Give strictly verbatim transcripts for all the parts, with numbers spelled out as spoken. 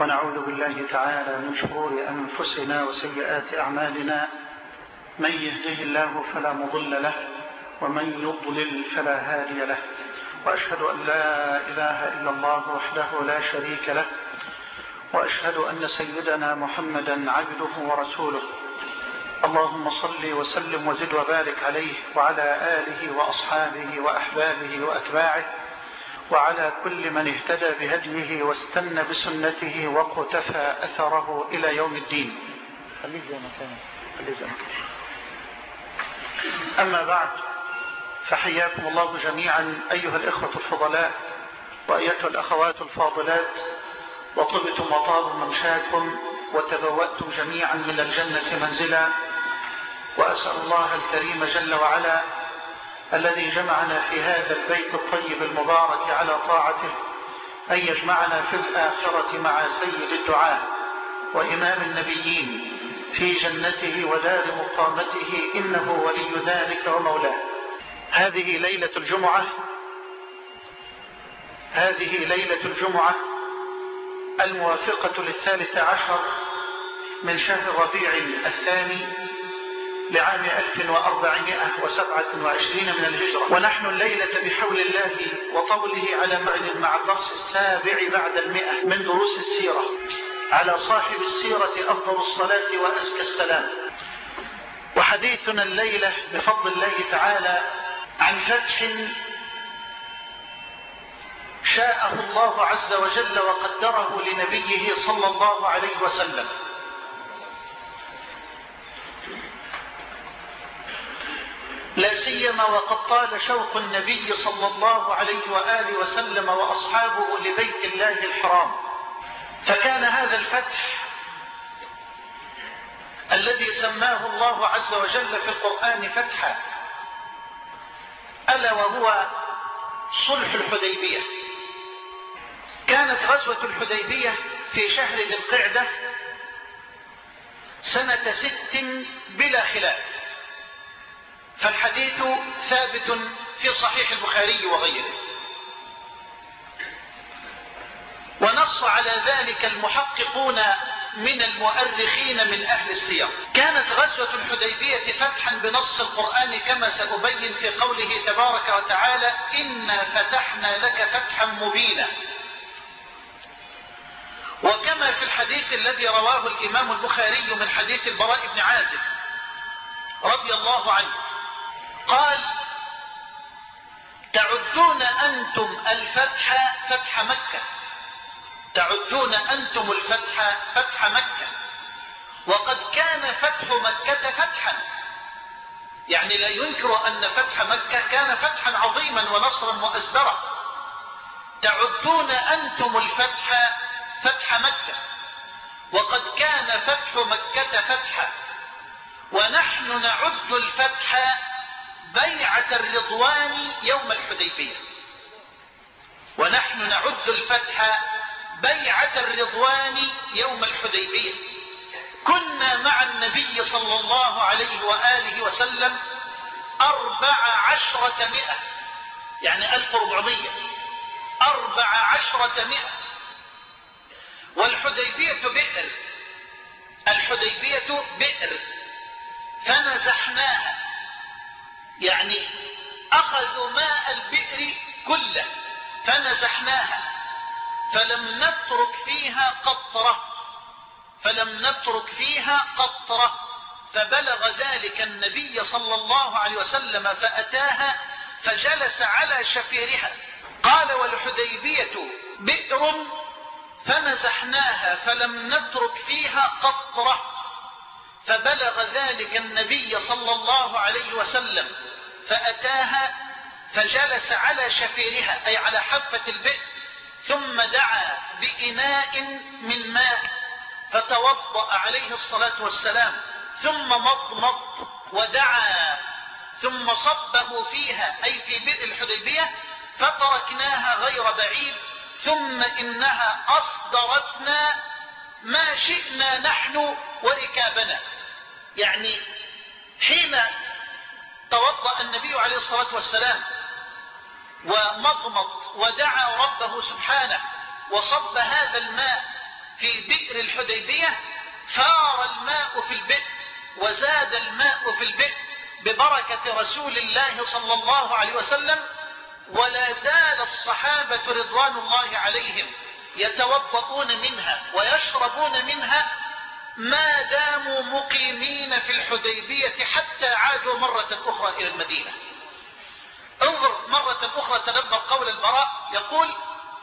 ونعوذ بالله تعالى من شرور أنفسنا وسيئات أعمالنا، من يهده الله فلا مضل له ومن يضلل فلا هادي له، وأشهد أن لا إله إلا الله وحده لا شريك له، وأشهد أن سيدنا محمدا عبده ورسوله. اللهم صل وسلم وزد وبارك عليه وعلى آله وأصحابه وأحبابه وأتباعه وعلى كل من اهتدى بهديه واستنى بسنته وقتفى أثره إلى يوم الدين. أما بعد، فحياكم الله جميعا أيها الإخوة الفضلاء وأيتها الأخوات الفاضلات، وطبتم وطاب ممشاكم وتبوأتم جميعا من الجنة منزلا. وأسأل الله الكريم جل وعلا الذي جمعنا في هذا البيت الطيب المبارك على طاعته أن يجمعنا في الآخرة مع سيد الدعاء وإمام النبيين في جنته ودار مقامته، إنه ولي ذلك ومولاه. هذه ليلة الجمعة هذه ليلة الجمعة الموافقة للثالث عشر من شهر ربيع الثاني لعام ألف وأربعمائة وسبعة وعشرين من الهجرة، ونحن الليلة بحول الله وطوله على معد مع الدرس السابع بعد المئة من دروس السيرة، على صاحب السيرة أفضل الصلاة وأزكى السلام. وحديثنا الليلة بفضل الله تعالى عن فتح شاءه الله عز وجل وقدره لنبيه صلى الله عليه وسلم. لا سيما وقد طال شوق النبي صلى الله عليه وآله وسلم وأصحابه لبيت الله الحرام، فكان هذا الفتح الذي سماه الله عز وجل في القرآن فتحا، ألا وهو صلح الحديبية. كانت غزوة الحديبية في شهر ذي القعدة سنة ست بلا خلاف، فالحديث ثابت في صحيح البخاري وغيره، ونص على ذلك المحققون من المؤرخين من أهل السير. كانت غزوة الحديبية فتحا بنص القرآن كما سأبين في قوله تبارك وتعالى: إنا فتحنا لك فتحا مبينا. وكما في الحديث الذي رواه الإمام البخاري من حديث البراء بن عازب رضي الله عنه قال: تعدون أنتم الفتح فتح مكة تعدون أنتم الفتح فتح مكة وقد كان فتح مكة فتحا، يعني لا ينكر أن فتح مكة كان فتحا عظيما ونصرا مؤزرا. تعدون أنتم الفتح فتح مكة وقد كان فتح مكة فتحا، ونحن نعد الفتح بيعة الرضوان يوم الحديبية ونحن نعد الفتح بيعة الرضوان يوم الحديبية. كنا مع النبي صلى الله عليه وآله وسلم أربع عشرة مئة، يعني ألف واربعمائة، أربع عشرة مئة. والحديبية بئر الحديبية بئر فنزحناها، يعني أخذوا ماء البئر كله فنزحناها، فلم نترك فيها قطرة فلم نترك فيها قطرة فبلغ ذلك النبي صلى الله عليه وسلم فأتاها فجلس على شفيرها. قال: والحديبية بئر فنزحناها فلم نترك فيها قطرة فبلغ ذلك النبي صلى الله عليه وسلم فأتاها فجلس على شفيرها، أي على حافة البئر، ثم دعا بإناء من ماء فتوضأ عليه الصلاة والسلام، ثم مضمض ودعا، ثم صبه فيها أي في بئر الحديبية، فتركناها غير بعيد، ثم إنها أصدرتنا ما شئنا نحن وركابنا. يعني حين توضأ النبي عليه الصلاة والسلام ومضمض ودعا ربه سبحانه وصب هذا الماء في بئر الحديبية فار الماء في البئر وزاد الماء في البئر ببركة رسول الله صلى الله عليه وسلم، ولا زال الصحابة رضوان الله عليهم يتوضؤون منها ويشربون منها ما داموا مقيمين في الحديبية حتى عادوا مرة أخرى إلى المدينة. انظر مرة أخرى تدبر قول البراء يقول: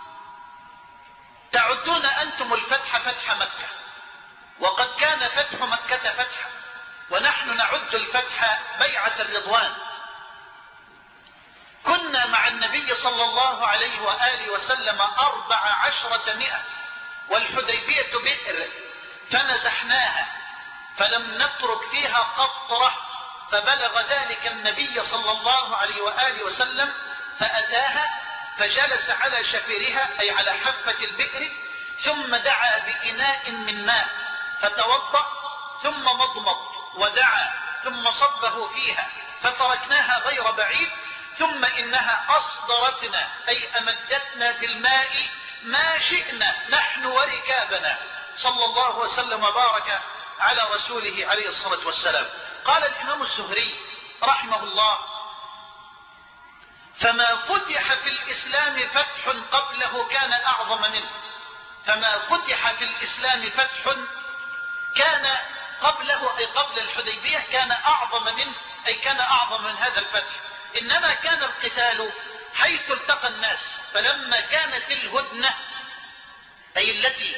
تعدون أنتم الفتح فتح مكة، وقد كان فتح مكة فتحا، ونحن نعد الفتح بيعة الرضوان. كنا مع النبي صلى الله عليه وآله وسلم أربع عشرة مئة، والحديبية بئر فنزحناها فلم نترك فيها قطرة، فبلغ ذلك النبي صلى الله عليه وآله وسلم فأتاها فجلس على شفيرها أي على حافة البئر، ثم دعا بإناء من ماء فتوضأ، ثم مضمض ودعا، ثم صبه فيها فتركناها غير بعيد، ثم إنها أصدرتنا أي أمدتنا بالماء ما شئنا نحن وركابنا، صلى الله وسلم وبارك على رسوله عليه الصلاة والسلام. قال الإمام الزهري رحمه الله: فما فتح في الإسلام فتح قبله كان أعظم منه. فما فتح في الإسلام فتح كان قبله أي قبل الحديبية كان أعظم منه، أي كان أعظم من هذا الفتح. إنما كان القتال حيث التقى الناس، فلما كانت الهدنة أي التي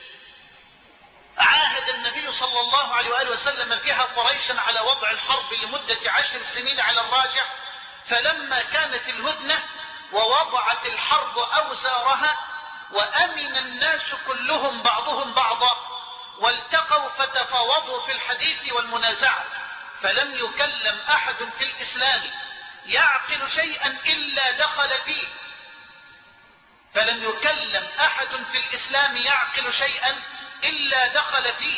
عاهد النبي صلى الله عليه وآله وسلم فيها قريشا على وضع الحرب لمدة عشر سنين على الراجع، فلما كانت الهدنة ووضعت الحرب أوزارها وأمن الناس كلهم بعضهم بعضا والتقوا فتفاوضوا في الحديث والمنازعة، فلم يكلم أحد في الإسلام يعقل شيئا إلا دخل فيه. فلم يكلم أحد في الإسلام يعقل شيئا إلا دخل فيه.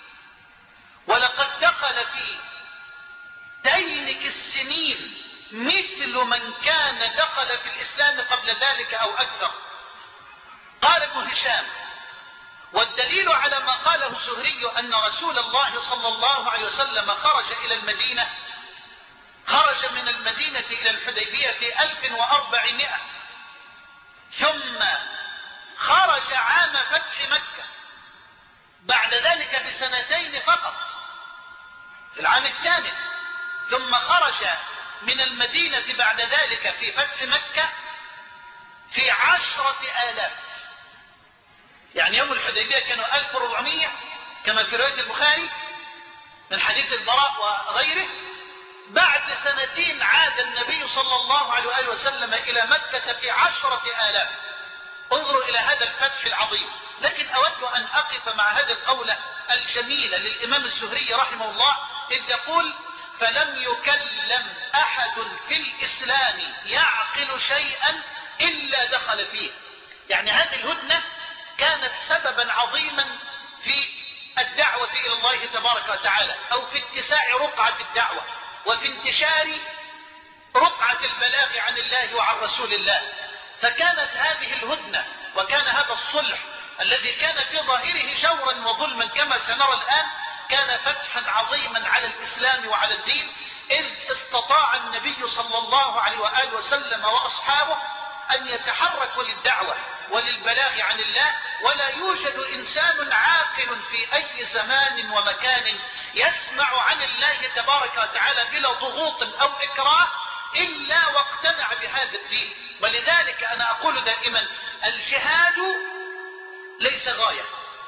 ولقد دخل في دينك السنين مثل من كان دخل في الإسلام قبل ذلك أو أكثر. قال ابن هشام: والدليل على ما قاله الزهري أن رسول الله صلى الله عليه وسلم خرج إلى المدينة، خرج من المدينة إلى الحديبية في ألف وأربعمائة، ثم خرج عام فتح مكة بعد ذلك بسنتين فقط في العام الثامن، ثم خرج من المدينة بعد ذلك في فتح مكة في عشرة آلاف. يعني يوم الحديبية كانوا ألف وأربعمائة كما في رواية البخاري من حديث البراء وغيره. بعد سنتين عاد النبي صلى الله عليه وآله وسلم إلى مكة في عشرة آلاف. انظروا إلى هذا الفتح العظيم. لكن أود أن أقف مع هذه القولة الجميلة للإمام الزهري رحمه الله إذ يقول: فلم يكلم أحد في الإسلام يعقل شيئا إلا دخل فيه. يعني هذه الهدنة كانت سببا عظيما في الدعوة إلى الله تبارك وتعالى، أو في اتساع رقعة الدعوة وفي انتشار رقعة البلاغ عن الله وعن رسول الله. فكانت هذه الهدنة وكان هذا الصلح الذي كان في ظاهره جورا وظلما كما سنرى الآن كان فتحا عظيما على الإسلام وعلى الدين، إذ استطاع النبي صلى الله عليه وآله وسلم وأصحابه أن يتحركوا للدعوة وللبلاغ عن الله. ولا يوجد إنسان عاقل في أي زمان ومكان يسمع عن الله تبارك وتعالى بلا ضغوط أو إكراه إلا واقتنع بهذا الدين. ولذلك أنا أقول دائما: الجهاد ليس غاية،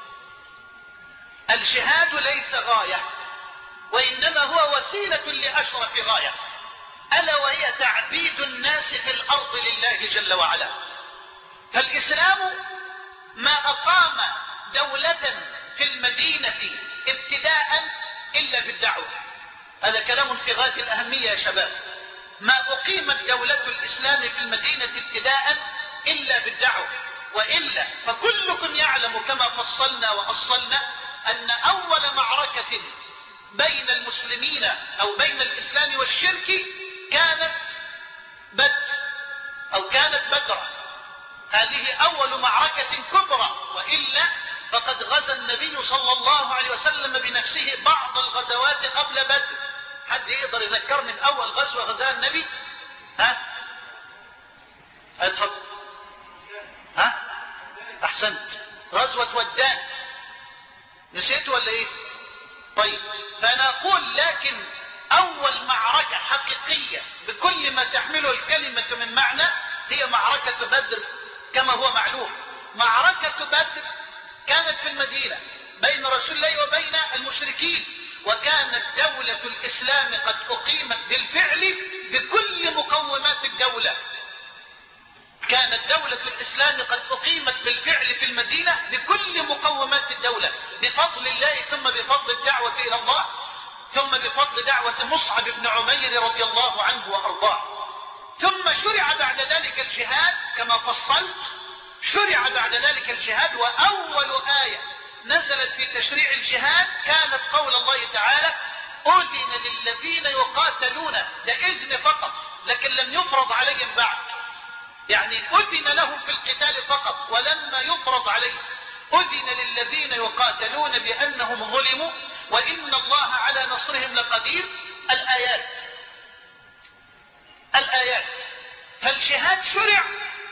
الجهاد ليس غاية، وإنما هو وسيلة لأشرف غاية، ألا وهي تعبيد الناس في الأرض لله جل وعلا. فالإسلام ما أقام دولة في المدينة ابتداء إلا بالدعوة. هذا كلام في غاية الأهمية يا شباب. ما أقيمت دولة الإسلام في المدينة ابتداء إلا بالدعوة، وإلا فكلكم يعلم كما فصلنا وأصلنا أن أول معركة بين المسلمين أو بين الإسلام والشرك كانت بدر أو كانت بدرة. هذه أول معركة كبرى، وإلا فقد غزا النبي صلى الله عليه وسلم بنفسه بعض الغزوات قبل بدر. حد يقدر يذكر من اول غزوة غزاها النبي؟ ها اتفضل. ها احسنت، غزوة ودان. نسيت ولا ايه؟ طيب، فانا اقول لكن اول معركة حقيقية بكل ما تحمله الكلمة من معنى هي معركة بدر كما هو معلوم. معركة بدر كانت في المدينة بين رسول الله وبين المشركين، وكانت دولة الإسلام قد أقيمت بالفعل بكل مقومات الدولة. كانت دولة الإسلام قد أقيمت بالفعل في المدينة بكل مقومات الدولة بفضل الله، ثم بفضل الدعوة إلى الله، ثم بفضل دعوة مصعب بن عمير رضي الله عنه وأرضاه. ثم شرع بعد ذلك الجهاد كما فصلت. شرع بعد ذلك الجهاد، وأول آية نزلت في تشريع الجهاد كانت قول الله تعالى: أذن للذين يقاتلون. ده إذن فقط، لكن لم يفرض عليهم بعد. يعني أذن لهم في القتال فقط ولما يفرض عليهم. أذن للذين يقاتلون بأنهم ظلموا وإن الله على نصرهم لقدير. الآيات الآيات فالجهاد شرع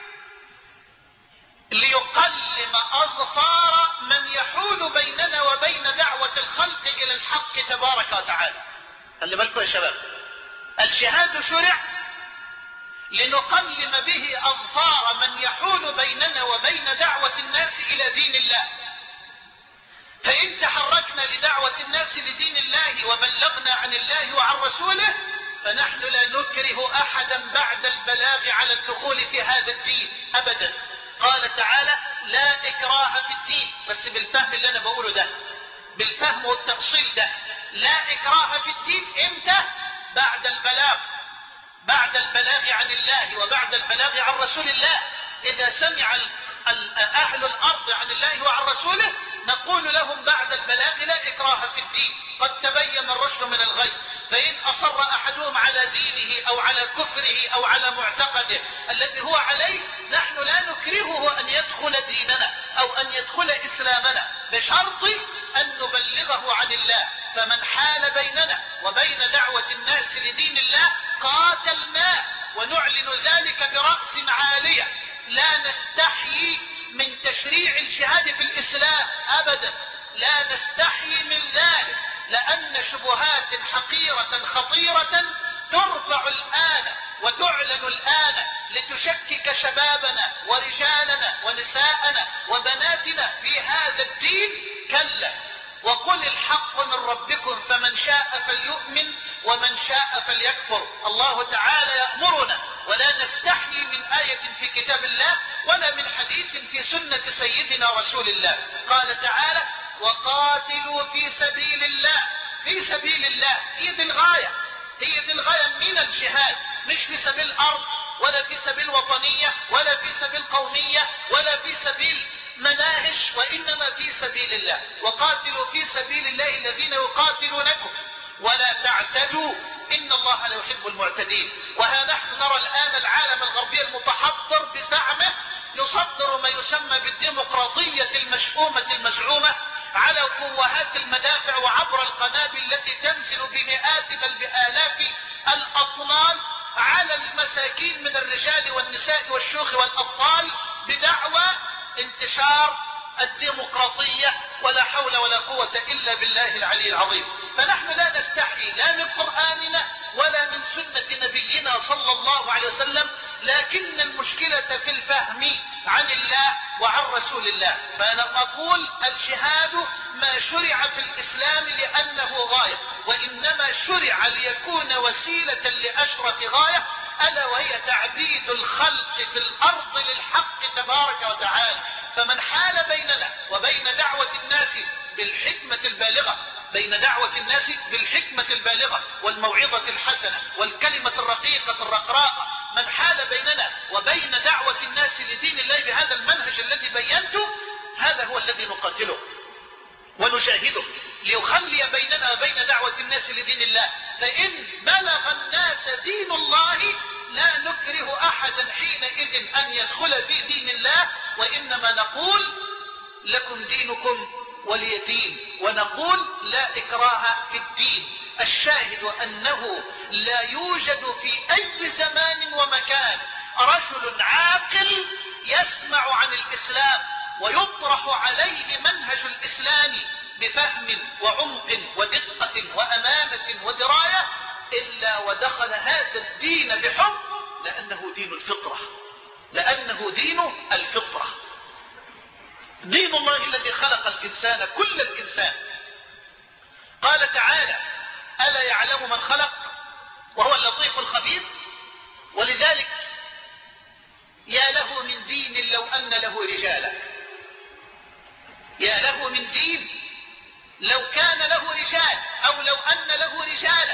ليقلم أظفار من يحول بيننا وبين دعوة الخلق إلى الحق تبارك وتعالى. خلي بالكم يا شباب، الجهاد شرع لنقلم به أظفار من يحول بيننا وبين دعوة الناس إلى دين الله. فإن تحركنا لدعوة الناس لدين الله وبلغنا عن الله وعن رسوله فنحن لا نكره أحدا بعد البلاغ على الدخول في هذا الدين أبدا. قال تعالى: لا إكراه في الدين، بس بالفهم اللي أنا بقوله ده، بالفهم والتفصيل ده. لا إكراه في الدين إمتى؟ بعد البلاغ، بعد البلاغ عن الله وبعد البلاغ عن رسول الله. إذا سمع أهل الأرض عن الله وعن رسوله نقول لهم بعد البلاغ: لا إكراه في الدين، قد تبين الرشد من الغي. فإن أصر أحدهم على دينه أو على كفره أو على معتقده الذي هو عليه نحن لا نكرهه أن يدخل ديننا أو أن يدخل إسلامنا، بشرط أن نبلغه عن الله. فمن حال بيننا وبين دعوة الناس لدين الله قاتلناه، ونعلن ذلك برأس عالية. لا نستحيي من تشريع الجهاد في الإسلام أبدا، لا نستحيي من ذلك، لأن شبهات حقيرة خطيرة ترفع الآن وتعلن الآن لتشكك شبابنا ورجالنا ونساءنا وبناتنا في هذا الدين. كلا، وقل الحق من ربكم فمن شاء فليؤمن ومن شاء فليكفر. الله تعالى يأمرنا ولا نستحيي من آية في كتاب الله ولا من حديث في سنة سيدنا رسول الله. قال تعالى: وقاتلوا في سبيل الله. في سبيل الله هي دي الغاية، هي دي الغاية من الجهاد، مش في سبيل أرض ولا في سبيل وطنية ولا في سبيل قومية ولا في سبيل مناهج، وإنما في سبيل الله. وقاتلوا في سبيل الله الذين يقاتلونكم ولا تعتدوا إن الله لا يحب المعتدين. وها نحن نرى الآن العالم الغربي المتحضر بزعمه يصدر ما يسمى بالديمقراطية المشؤومة المزعومة على قوات المدافع وعبر القنابل التي تنزل بمئات بل بآلاف الأطنان على المساكين من الرجال والنساء والشيوخ والأطفال بدعوى انتشار الديمقراطية. ولا حول ولا قوة إلا بالله العلي العظيم. فنحن لا نستحي لا من قرآننا ولا من سنة نبينا صلى الله عليه وسلم، لكن المشكلة في الفهم عن الله وعن رسول الله. فأنا أقول الجهاد ما شرع في الإسلام لأنه غاية، وإنما شرع ليكون وسيلة لأشرف غاية، ألا وهي تعبيد الخلق في الأرض للحق تبارك وتعالى. فمن حال بيننا وبين دعوة الناس بالحكمة البالغة، بين دعوة الناس بالحكمة البالغة والموعظة الحسنة والكلمة الرقيقة الرقراءة، من حال بيننا وبين دعوة الناس لدين الله بهذا المنهج الذي بينته، هذا هو الذي نقاتله ونجاهده ليخلي بيننا وبين دعوة الناس لدين الله. فإن بلغ الناس دين الله لا نكره أحدا حينئذ أن يدخل في دين الله، وإنما نقول لكم دينكم ولي دين. ونقول لا إكراه في الدين. الشاهد أنه لا يوجد في أي زمان ومكان رجل عاقل يسمع عن الإسلام ويطرح عليه منهج الإسلام بفهم وعمق ودقة وأمانة ودراية إلا ودخل هذا الدين بحب، لأنه دين الفطرة، لأنه دين الفطرة، دين الله الذي خلق الإنسان كل الإنسان. قال تعالى: ألا يعلم من خلق وهو اللطيف الخبير. ولذلك يا له من دين لو أن له رجالا، يا له من دين لو كان له رجال، أو لو أن له رجالا.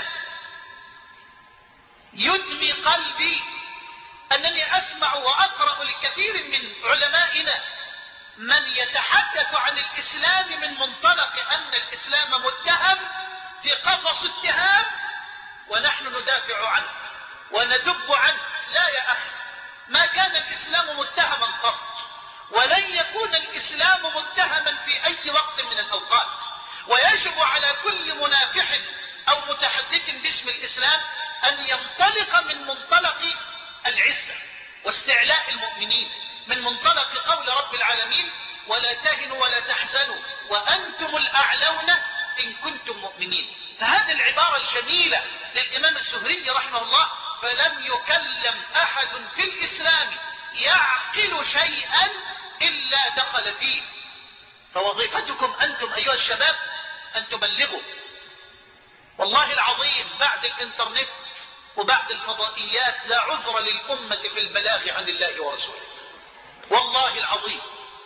يدمي قلبي أنني أسمع وأقرأ لكثير من علمائنا من يتحدث عن الإسلام من منطلق أن الإسلام متهم في قفص اتهام ونحن ندافع عنه وندب عنه. لا يا أخي، ما كان الإسلام متهما قط، ولن يكون الإسلام متهما في أي وقت من الأوقات. ويجب على كل منافح أو متحدث باسم الإسلام أن ينطلق من منطلق العزة واستعلاء المؤمنين، من منطلق قول رب العالمين: ولا تهنوا ولا تحزنوا وأنتم الأعلون إن كنتم مؤمنين. فهذه العبارة الجميلة للإمام الزهري رحمه الله: فلم يكلم أحد في الإسلام يعقل شيئا إلا دخل فيه. فوظيفتكم أنتم أيها الشباب أن تبلغوا. والله العظيم بعد الإنترنت وبعد الفضائيات لا عذر للأمة في البلاغ عن الله ورسوله. والله العظيم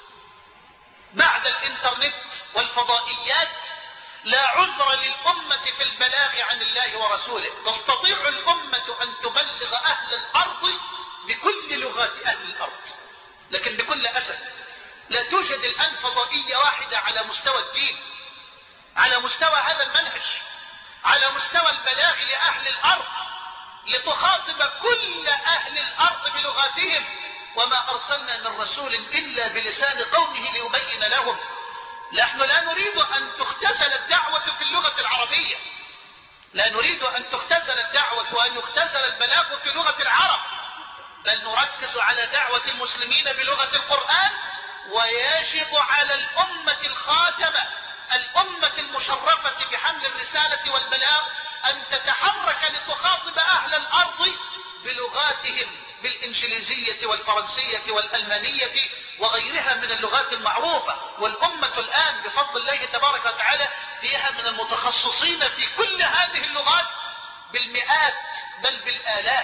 بعد الإنترنت والفضائيات لا عذر للأمة في البلاغ عن الله ورسوله. تستطيع الأمة أن تبلغ أهل الأرض بكل لغات أهل الأرض، لكن بكل أسف لا توجد الآن فضائية واحدة على مستوى الدين، على مستوى هذا المنهج، على مستوى البلاغ لأهل الأرض لتخاطب كل أهل الأرض بلغاتهم. وما أرسلنا من رسول إلا بلسان قومه ليبين لهم. نحن لا نريد أن تختزل الدعوة في اللغة العربية، لا نريد أن تختزل الدعوة وأن يختزل البلاغ في لغة العرب، بل نركز على دعوة المسلمين بلغة القرآن. ويجب على الأمة الخاتمة، الأمة المشرفة بحمل الرسالة والبلاغ، أن تتحرك لتخاطب أهل الأرض بلغاتهم، بالإنجليزية والفرنسية والألمانية وغيرها من اللغات المعروفة. والأمة الآن بفضل الله تبارك وتعالى فيها من المتخصصين في كل هذه اللغات بالمئات بل بالآلاف.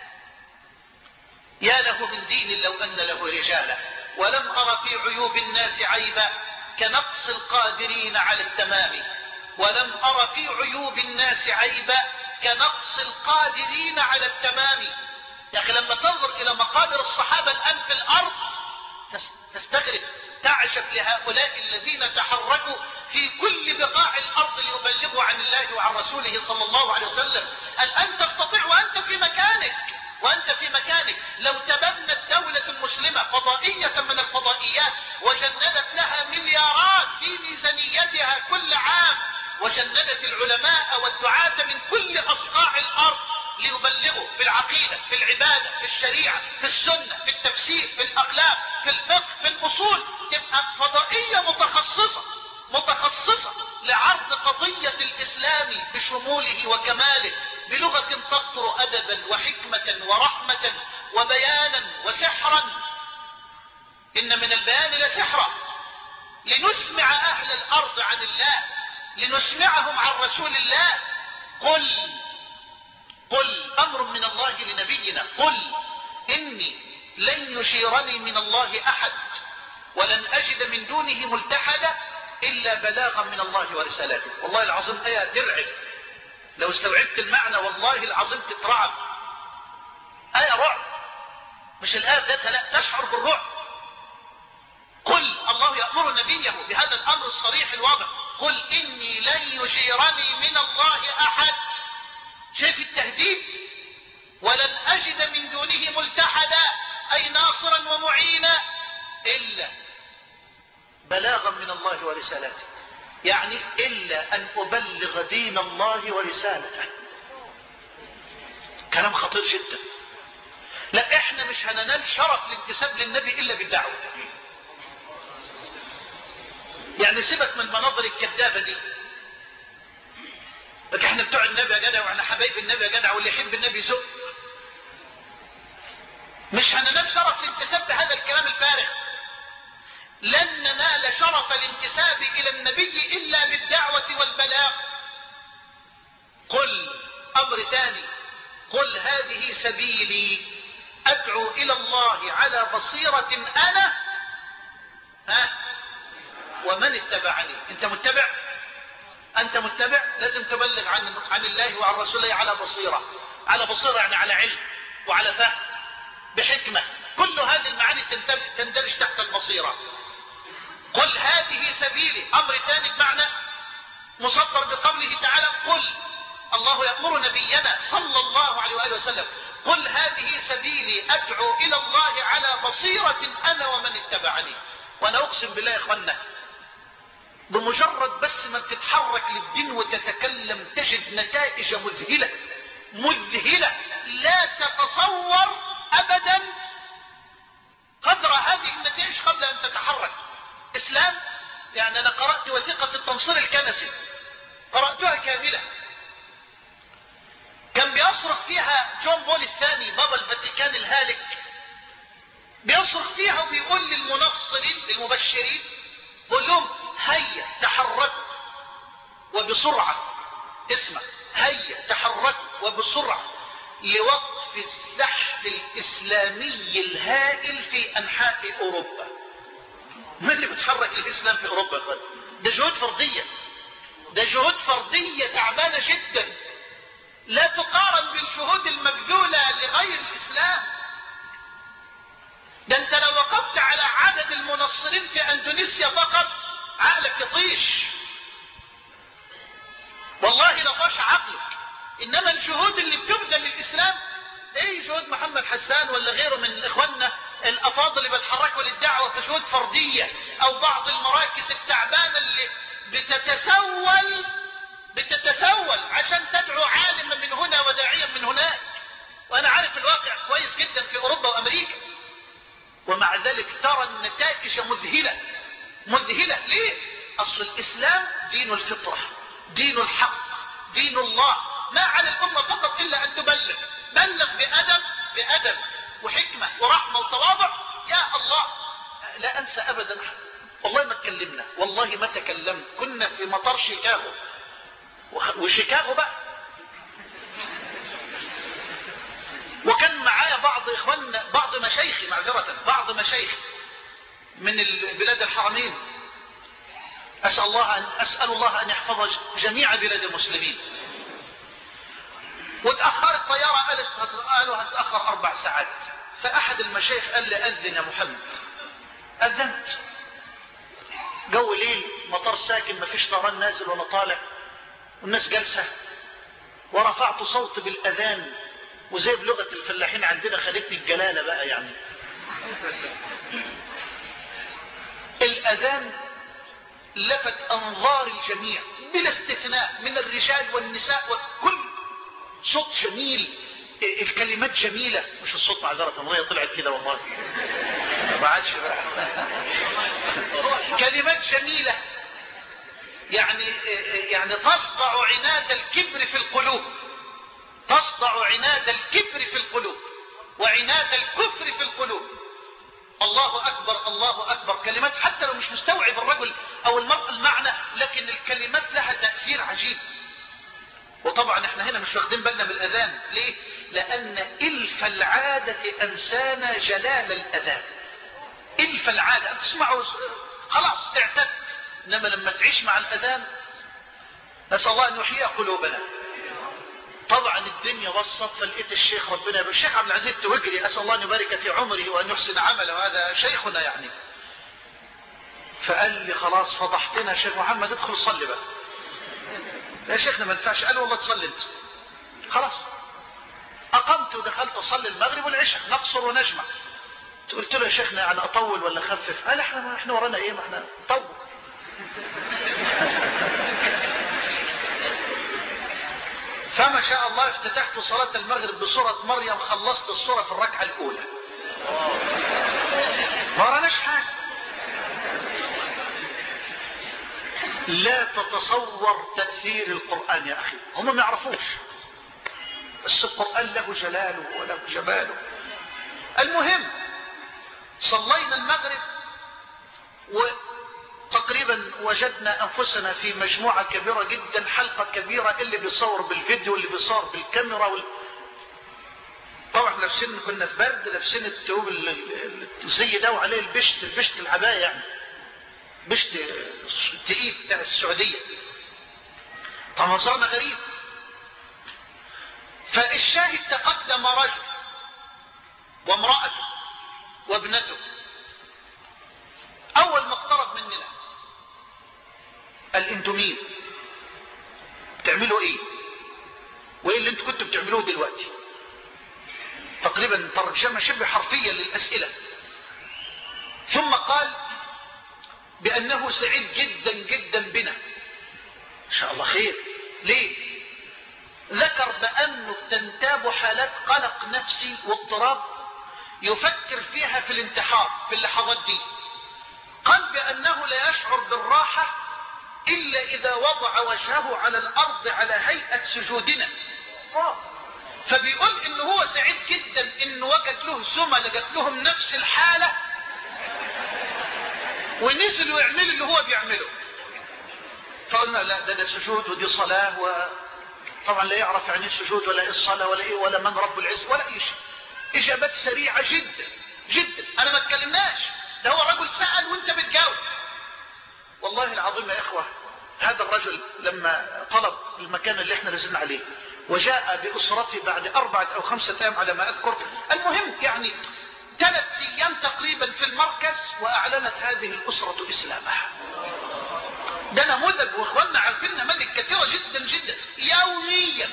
يا له من دين لو أن له رجالا. ولم أر في عيوب الناس عيبا كنقص القادرين على التمام. ولم أر في عيوب الناس عيبا كنقص القادرين على التمام. يا أخي لما تنظر إلى مقابر الصحابة الآن في الأرض تستغرب، تعجب لهؤلاء الذين تحركوا في كل بقاع الأرض ليبلغوا عن الله وعن رسوله صلى الله عليه وسلم. الآن تستطيع وأنت في مكانك، وأنت في مكانك لو تبنت دولة مسلمة فضائية من الفضائيات وجندت لها مليارات في ميزانيتها كل عام، وجندت العلماء والدعاة من كل أصقاع الأرض ليبلغوا في العقيدة، في العبادة، في الشريعة، في السنة، في التفسير، في الأخلاق، في الفقه، في الأصول، تبقى فضائية متخصصة متخصصة لعرض قضية الإسلام بشموله وكماله بلغة تقطر أدبا وحكمة ورحمة وبيانا وسحرا. إن من البيان لسحرا، لنسمع أهل الأرض عن الله، لنسمعهم عن رسول الله. قل قل أمر من الله لنبينا، قل إني لن يشيرني من الله أحد ولن أجد من دونه ملتحدا إلا بلاغا من الله ورسالته. والله العظيم آية ترعب، لو استوعبت المعنى والله العظيم تترعب. آية رعب، مش الآية ذاتها، لا، تشعر بالرعب. قل، الله يأمر نبيه بهذا الأمر الصريح الواضح، قل إني لن يشيرني من الله أحد. شايف التهديد؟ ولن أجد من دونه ملتحدا، أي ناصرا ومعينا، إلا بلاغا من الله ورسالته، يعني إلا أن أبلغ دين الله ورسالته. كلام خطير جدا. لا، احنا مش هننال شرف الانتساب للنبي إلا بالدعوة. يعني سيبك من المناظر الكذابة دي، لكن احنا بتوع النبي يا جدع، واحنا حبايب النبي يا جدع، واللي يحب النبي يزق. مش هننال شرف الانتساب بهذا الكلام الفارغ. لن ننال شرف الانتساب إلى النبي إلا بالدعوة والبلاغ. قل، أمر ثاني، قل هذه سبيلي أدعو إلى الله على بصيرة أنا ها ومن اتبعني. أنت متبع؟ أنت متبع؟ لازم تبلغ عن عن الله وعن رسوله على بصيرة. على بصيرة يعني على علم وعلى فهم بحكمة. كل هذه المعاني تندرج تحت البصيرة. قل هذه سبيلي، أمر ثاني بمعنى مصدر بقوله تعالى قل. الله يأمر نبينا صلى الله عليه وآله وسلم قل هذه سبيلي أدعو إلى الله على بصيرة أنا ومن اتبعني. وأنا أقسم بالله يا إخوانا، بمجرد بس ما بتتحرك للدين وتتكلم تجد نتائج مذهلة مذهلة لا تتصور أبدا قدر هذه النتائج قبل أن تتحرك. إسلام، يعني أنا قرأت وثيقة التنصير الكنسي، قرأتها كاملة. كان بيصرخ فيها جون بول الثاني بابا الفاتيكان الهالك، بيصرخ فيها وبيقول للمنصرين للمبشرين، قول لهم هيا تحركوا وبسرعة. اسمع، هيا تحركوا وبسرعة لوقف الزحف الإسلامي الهائل في أنحاء أوروبا. من اللي بتحرك الإسلام في أوروبا يا أخوان؟ ده جهود فردية، ده جهود فردية تعبانة جدا، لا تقارن بالجهود المبذولة لغير الإسلام. ده أنت لو وقفت على عدد المنصرين في أندونيسيا فقط عقلك يطيش، والله لطاش عقلك. إنما الجهود اللي بتبذل للإسلام ايه جهود محمد حسان ولا غيره من اخواننا الافاضل اللي بيتحركوا للدعوه كجهود فرديه، او بعض المراكز التعبانه اللي بتتسول بتتسول عشان تدعو عالما من هنا وداعيا من هناك. وانا عارف الواقع كويس جدا في اوروبا وامريكا، ومع ذلك ترى النتائج مذهله مذهله. ليه؟ اصل الاسلام دين الفطره، دين الحق، دين الله. ما على الامه فقط الا ان تبلغ، بلغ بأدب بأدب وحكمة ورحمة وتواضع. يا الله، لا أنسى أبدا، والله ما تكلمنا، والله ما تكلمت. كنا في مطار شيكاغو، وشيكاغو بقى، وكان معايا بعض إخواننا، بعض مشايخي معذرة، بعض مشايخ من بلاد الحرمين. أسأل الله أن أسأل الله أن يحفظ جميع بلاد المسلمين. وتأخرت الطيارة، قالت قالوا هتأخر أربع ساعات. فأحد المشايخ قال لي أذن يا محمد. أذنت، جو ليل، مطار ساكن، ما فيش طيران نازل ولا طالع، والناس جالسة، ورفعت صوت بالأذان، وزي بلغة الفلاحين عندنا خدتني الجلالة بقى يعني. الأذان لفت أنظار الجميع بلا استثناء من الرجال والنساء، وكل صوت جميل، الكلمات جميلة، مش الصوت معذرة، المية طلعت كده والله ما عادش بقى. كلمات جميلة، يعني يعني تصدع عناد الكبر في القلوب، تصدع عناد الكبر في القلوب وعناد الكفر في القلوب. الله أكبر الله أكبر، كلمات حتى لو مش مستوعب الرجل أو المرأة المعنى، لكن الكلمات لها تأثير عجيب. وطبعا احنا هنا مش واخدين بالنا من الأذان. ليه؟ لأن إلف العادة أنسانا جلال الأذان. إلف العادة، أنت تسمعه خلاص اعتدت، إنما لما تعيش مع الأذان نسأل الله أن يحيي قلوبنا. طبعا الدنيا وسط، فلقيت الشيخ ربنا يبارك، الشيخ عبد العزيز التوجري، أسأل الله أن يبارك في عمره وأن يحسن عمله، هذا شيخنا يعني. فقال لي خلاص فضحتنا يا شيخ محمد، ادخل صلي بقى. يا شيخنا ما ينفعش. قال والله تصلي انت. خلاص اقمت ودخلت اصلي المغرب والعشاء، نقصر ونجمع. قلت له يا شيخنا يعني اطول ولا اخفف؟ قال احنا ما احنا ورانا ايه، ما احنا طول. فما شاء الله افتتحت صلاة المغرب بسورة مريم، خلصت السورة في الركعة الاولى. ما وراناش حاجة. لا تتصور تأثير القرآن يا اخي، هم ما يعرفوش، بس القرآن له جلاله وله جماله. المهم صلينا المغرب وتقريبا وجدنا انفسنا في مجموعة كبيرة جدا، حلقة كبيرة، اللي بيصور بالفيديو واللي بيصور بالكاميرا وال... طبعا لابسين، كنا في برد، لابسين التوب الزي ده وعليه البشت، البشت العباية يعني، بشت تقيل بتاع السعودية. طبعا منظرنا غريب. فالشاهد تقدم رجل وامرأته وابنته. اول ما اقترب مننا قال انتوا مين؟ بتعملوا ايه؟ وايه اللي انتوا كنتوا بتعملوه دلوقتي؟ تقريبا ترجمة شبه حرفية للأسئلة. ثم قال بأنه سعيد جدا جدا بنا. ان شاء الله خير. ليه؟ ذكر بأنه تنتاب حالات قلق نفسي واضطراب يفكر فيها في الانتحار في اللحظات دي. قال بأنه لا يشعر بالراحة إلا إذا وضع وجهه على الأرض على هيئة سجودنا. فبيقول إنه هو سعيد جدا إنه وجد له زملاء جات لهم نفس الحالة ونزلوا يعملوا اللي هو بيعمله. فقلنا لا، ده ده سجود ودي صلاة، وطبعا لا يعرف يعني السجود ولا الصلاة ولا إيه ولا من رب العز ولا أي شيء. إجابات سريعة جدا جدا. أنا ما اتكلمناش، ده هو رجل سأل وانت بتجاوب. والله العظيم يا إخوة، هذا الرجل لما طلب المكان اللي احنا نزلنا عليه وجاء بأسرته بعد أربعة أو خمسة أيام على ما أذكر، المهم يعني ثلاث أيام تقريبا في المركز، وأعلنت هذه الأسرة إسلامها. ده نموذج، وإخواننا عارفين نماذج كثيرة جدا جدا. يوميا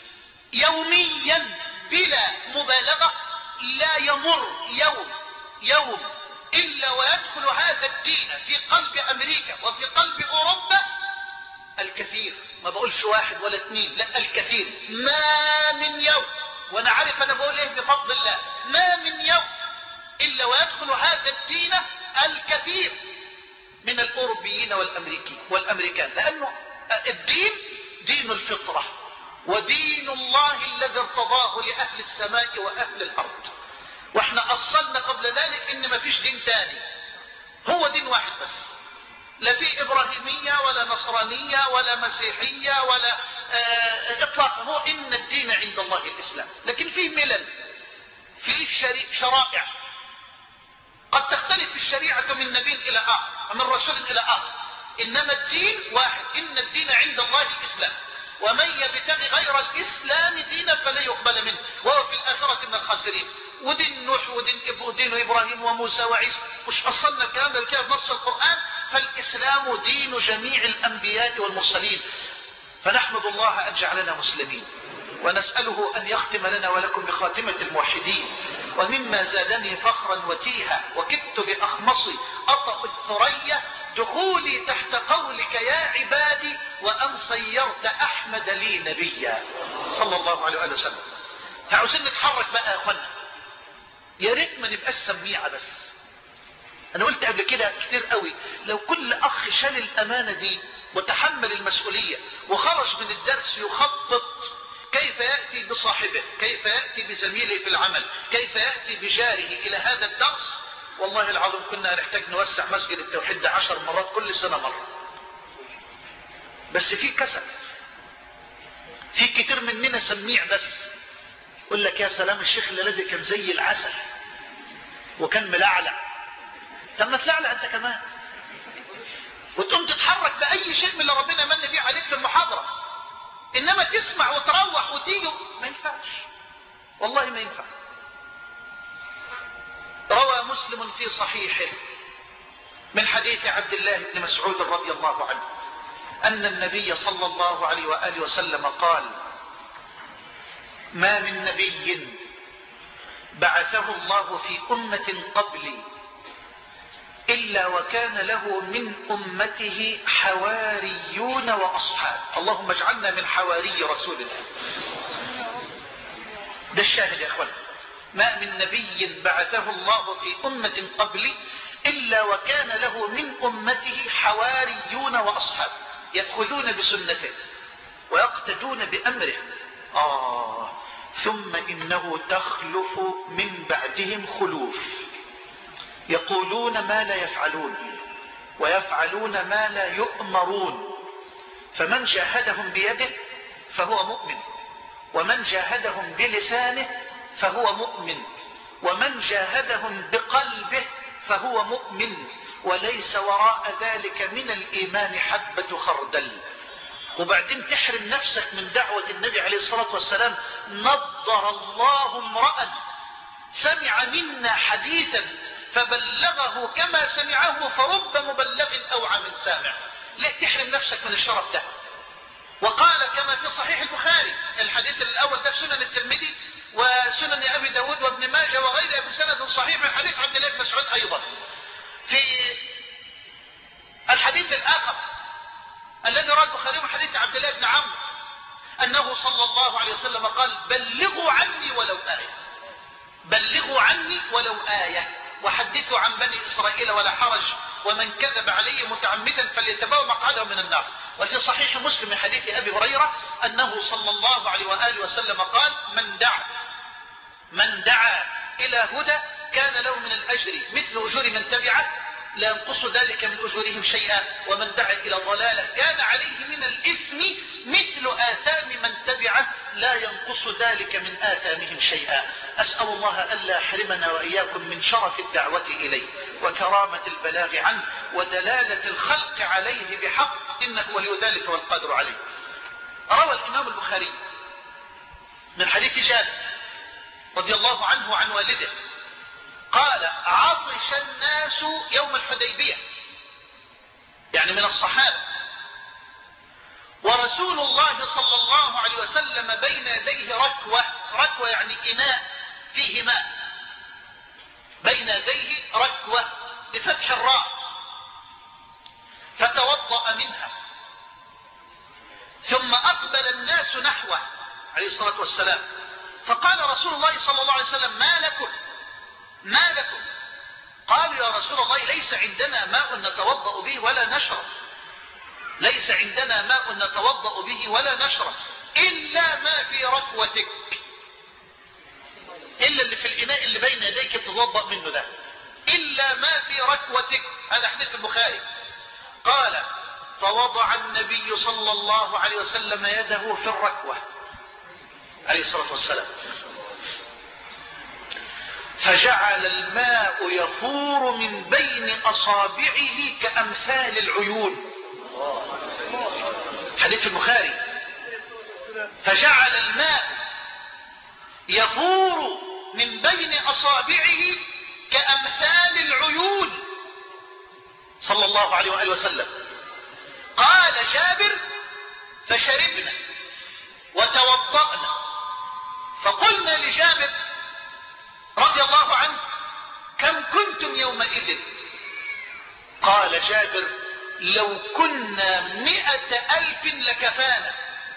يوميا بلا مبالغة لا يمر يوم يوم إلا ويدخل هذا الدين في قلب أمريكا وفي قلب أوروبا الكثير. ما بقولش واحد ولا اثنين، لا الكثير. ما من يوم، وانا عارف انا بقول ايه بفضل الله، ما من يوم الا ويدخل هذا الدين الكثير من الاوروبيين والامريكي والامريكان، لانه الدين دين الفطرة ودين الله الذي ارتضاه لأهل السماء وأهل الأرض. واحنا أصلنا قبل ذلك إن ما فيش دين تاني، هو دين واحد بس، لا في إبراهيمية ولا نصرانية ولا مسيحية ولا آه إطلاقا. هو إن الدين عند الله الإسلام. لكن فيه ملل، فيه شرائع، قد تختلف الشريعة من نبي إلى آخر ومن رسول إلى آخر، إنما الدين واحد. إن الدين عند الله الإسلام، ومن يبتغي غير الإسلام دينا فلا يقبل منه وهو في الآخرة من الخاسرين. ودين نوح ودين ودين إبراهيم وموسى وعيسى، مش أصلنا الكلام ده كده بنص القرآن؟ فالإسلام دين جميع الأنبياء والمرسلين. فنحمد الله أن جعلنا مسلمين، ونسأله أن يختم لنا ولكم بخاتمة الموحدين. ومما زادني فخرا وتيها وكدت بأخمصي أطأ الثريا دخولي تحت قولك يا عبادي وأن صيرت أحمد لي نبيا صلى الله عليه وآله وسلم. عاوزين نتحرك بقى يا أخوانا، يا ريت ما نبقاش سميعة بس. أنا قلت قبل كده كتير قوي، لو كل أخ شال الأمانة دي وتحمل المسؤولية وخرج من الدرس يخطط كيف يأتي بصاحبه، كيف يأتي بزميله في العمل، كيف يأتي بجاره إلى هذا الدرس، والله العظيم كنا نحتاج نوسع مسجد التوحيد ده عشر مرات كل سنة مرة. بس في كسل، في كتير مننا سميع بس. يقول لك يا سلام الشيخ الذي كان زي العسل وكان ملعلع. طب ما تلعلع انت كمان وتقوم تتحرك بأي شيء من اللي ربنا من فيه عليك في المحاضرة. إنما تسمع وتروح وتيجي، ما ينفعش، والله ما ينفع. روى مسلم في صحيحه من حديث عبد الله بن مسعود رضي الله عنه أن النبي صلى الله عليه وآله وسلم قال: ما من نبي بعثه الله في أمة قبلي إلا وكان له من أمته حواريون وأصحاب. اللهم اجعلنا من حواري رسول الله. ده الشاهد يا أخوان، ما من نبي بعثه الله في أمة قبلي إلا وكان له من أمته حواريون وأصحاب يأخذون بسنته ويقتدون بأمره. آه ثم إنه تخلف من بعدهم خلوف يقولون ما لا يفعلون ويفعلون ما لا يؤمرون، فمن جاهدهم بيده فهو مؤمن، ومن جاهدهم بلسانه فهو مؤمن، ومن جاهدهم بقلبه فهو مؤمن، وليس وراء ذلك من الإيمان حبة خردل. وبعدين تحرم نفسك من دعوة النبي عليه الصلاة والسلام. نضر الله امرأ سمع منا حديثا فبلغه كما سمعه فرب مبلغ أوعى من سامع. ليه تحرم نفسك من الشرف ده؟ وقال كما في صحيح البخاري، الحديث الأول ده في سنن الترمذي وسنن أبي داود وابن ماجه وغيره بسند صحيح من حديث عبد الله بن مسعود أيضا. في الحديث الآخر الذي رواه البخاري من حديث عبد الله بن عمرو أنه صلى الله عليه وسلم قال بلغوا عني ولو آية، بلغوا عني ولو آية، وحدثوا عن بني إسرائيل ولا حرج، ومن كذب علي متعمدا فليتبوأ مقعده من النار. وفي صحيح مسلم من حديث أبي هريرة أنه صلى الله عليه وآله وسلم قال من دعا من دعا إلى هدى كان له من الأجر مثل أجور من تبعه لا ينقص ذلك من أجورهم شيئا، ومن دعا إلى ضلالة كان عليه من الإثم مثل آثام من تبعه لا ينقص ذلك من آثامهم شيئا. أسأل الله ألا يحرمنا وإياكم من شرف الدعوة إليه وكرامة البلاغ عنه ودلالة الخلق عليه بحق، إنه ولي ذلك والقادر عليه. روى الإمام البخاري من حديث جابر رضي الله عنه عن والده قال عطش الناس يوم الحديبية، يعني من الصحابة، ورسول الله صلى الله عليه وسلم بين يديه ركوة، ركوة يعني إناء فيه ماء، بين يديه ركوة بفتح الراء، فتوضأ منها ثم أقبل الناس نحوه عليه الصلاة والسلام، فقال رسول الله صلى الله عليه وسلم ما لكم ما لكم؟ قالوا يا رسول الله ليس عندنا ماء نتوضأ به ولا نشرب، ليس عندنا ماء نتوضأ به ولا نشرب إلا ما في ركوتك، إلا اللي في الإناء اللي بين يديك تتوضأ منه ده، إلا ما في ركوتك. هذا حديث البخاري. قال فوضع النبي صلى الله عليه وسلم يده في الركوة عليه الصلاة والسلام، فجعل الماء يفور من بين أصابعه كأمثال العيون. حديث البخاري. فجعل الماء يفور من بين أصابعه كأمثال العيون صلى الله عليه وآله وسلم. قال جابر فشربنا وتوضأنا، فقلنا لجابر رضي الله عنه كم كنتم يومئذ؟ قال جابر لو كنا مئة ألف لكفانا،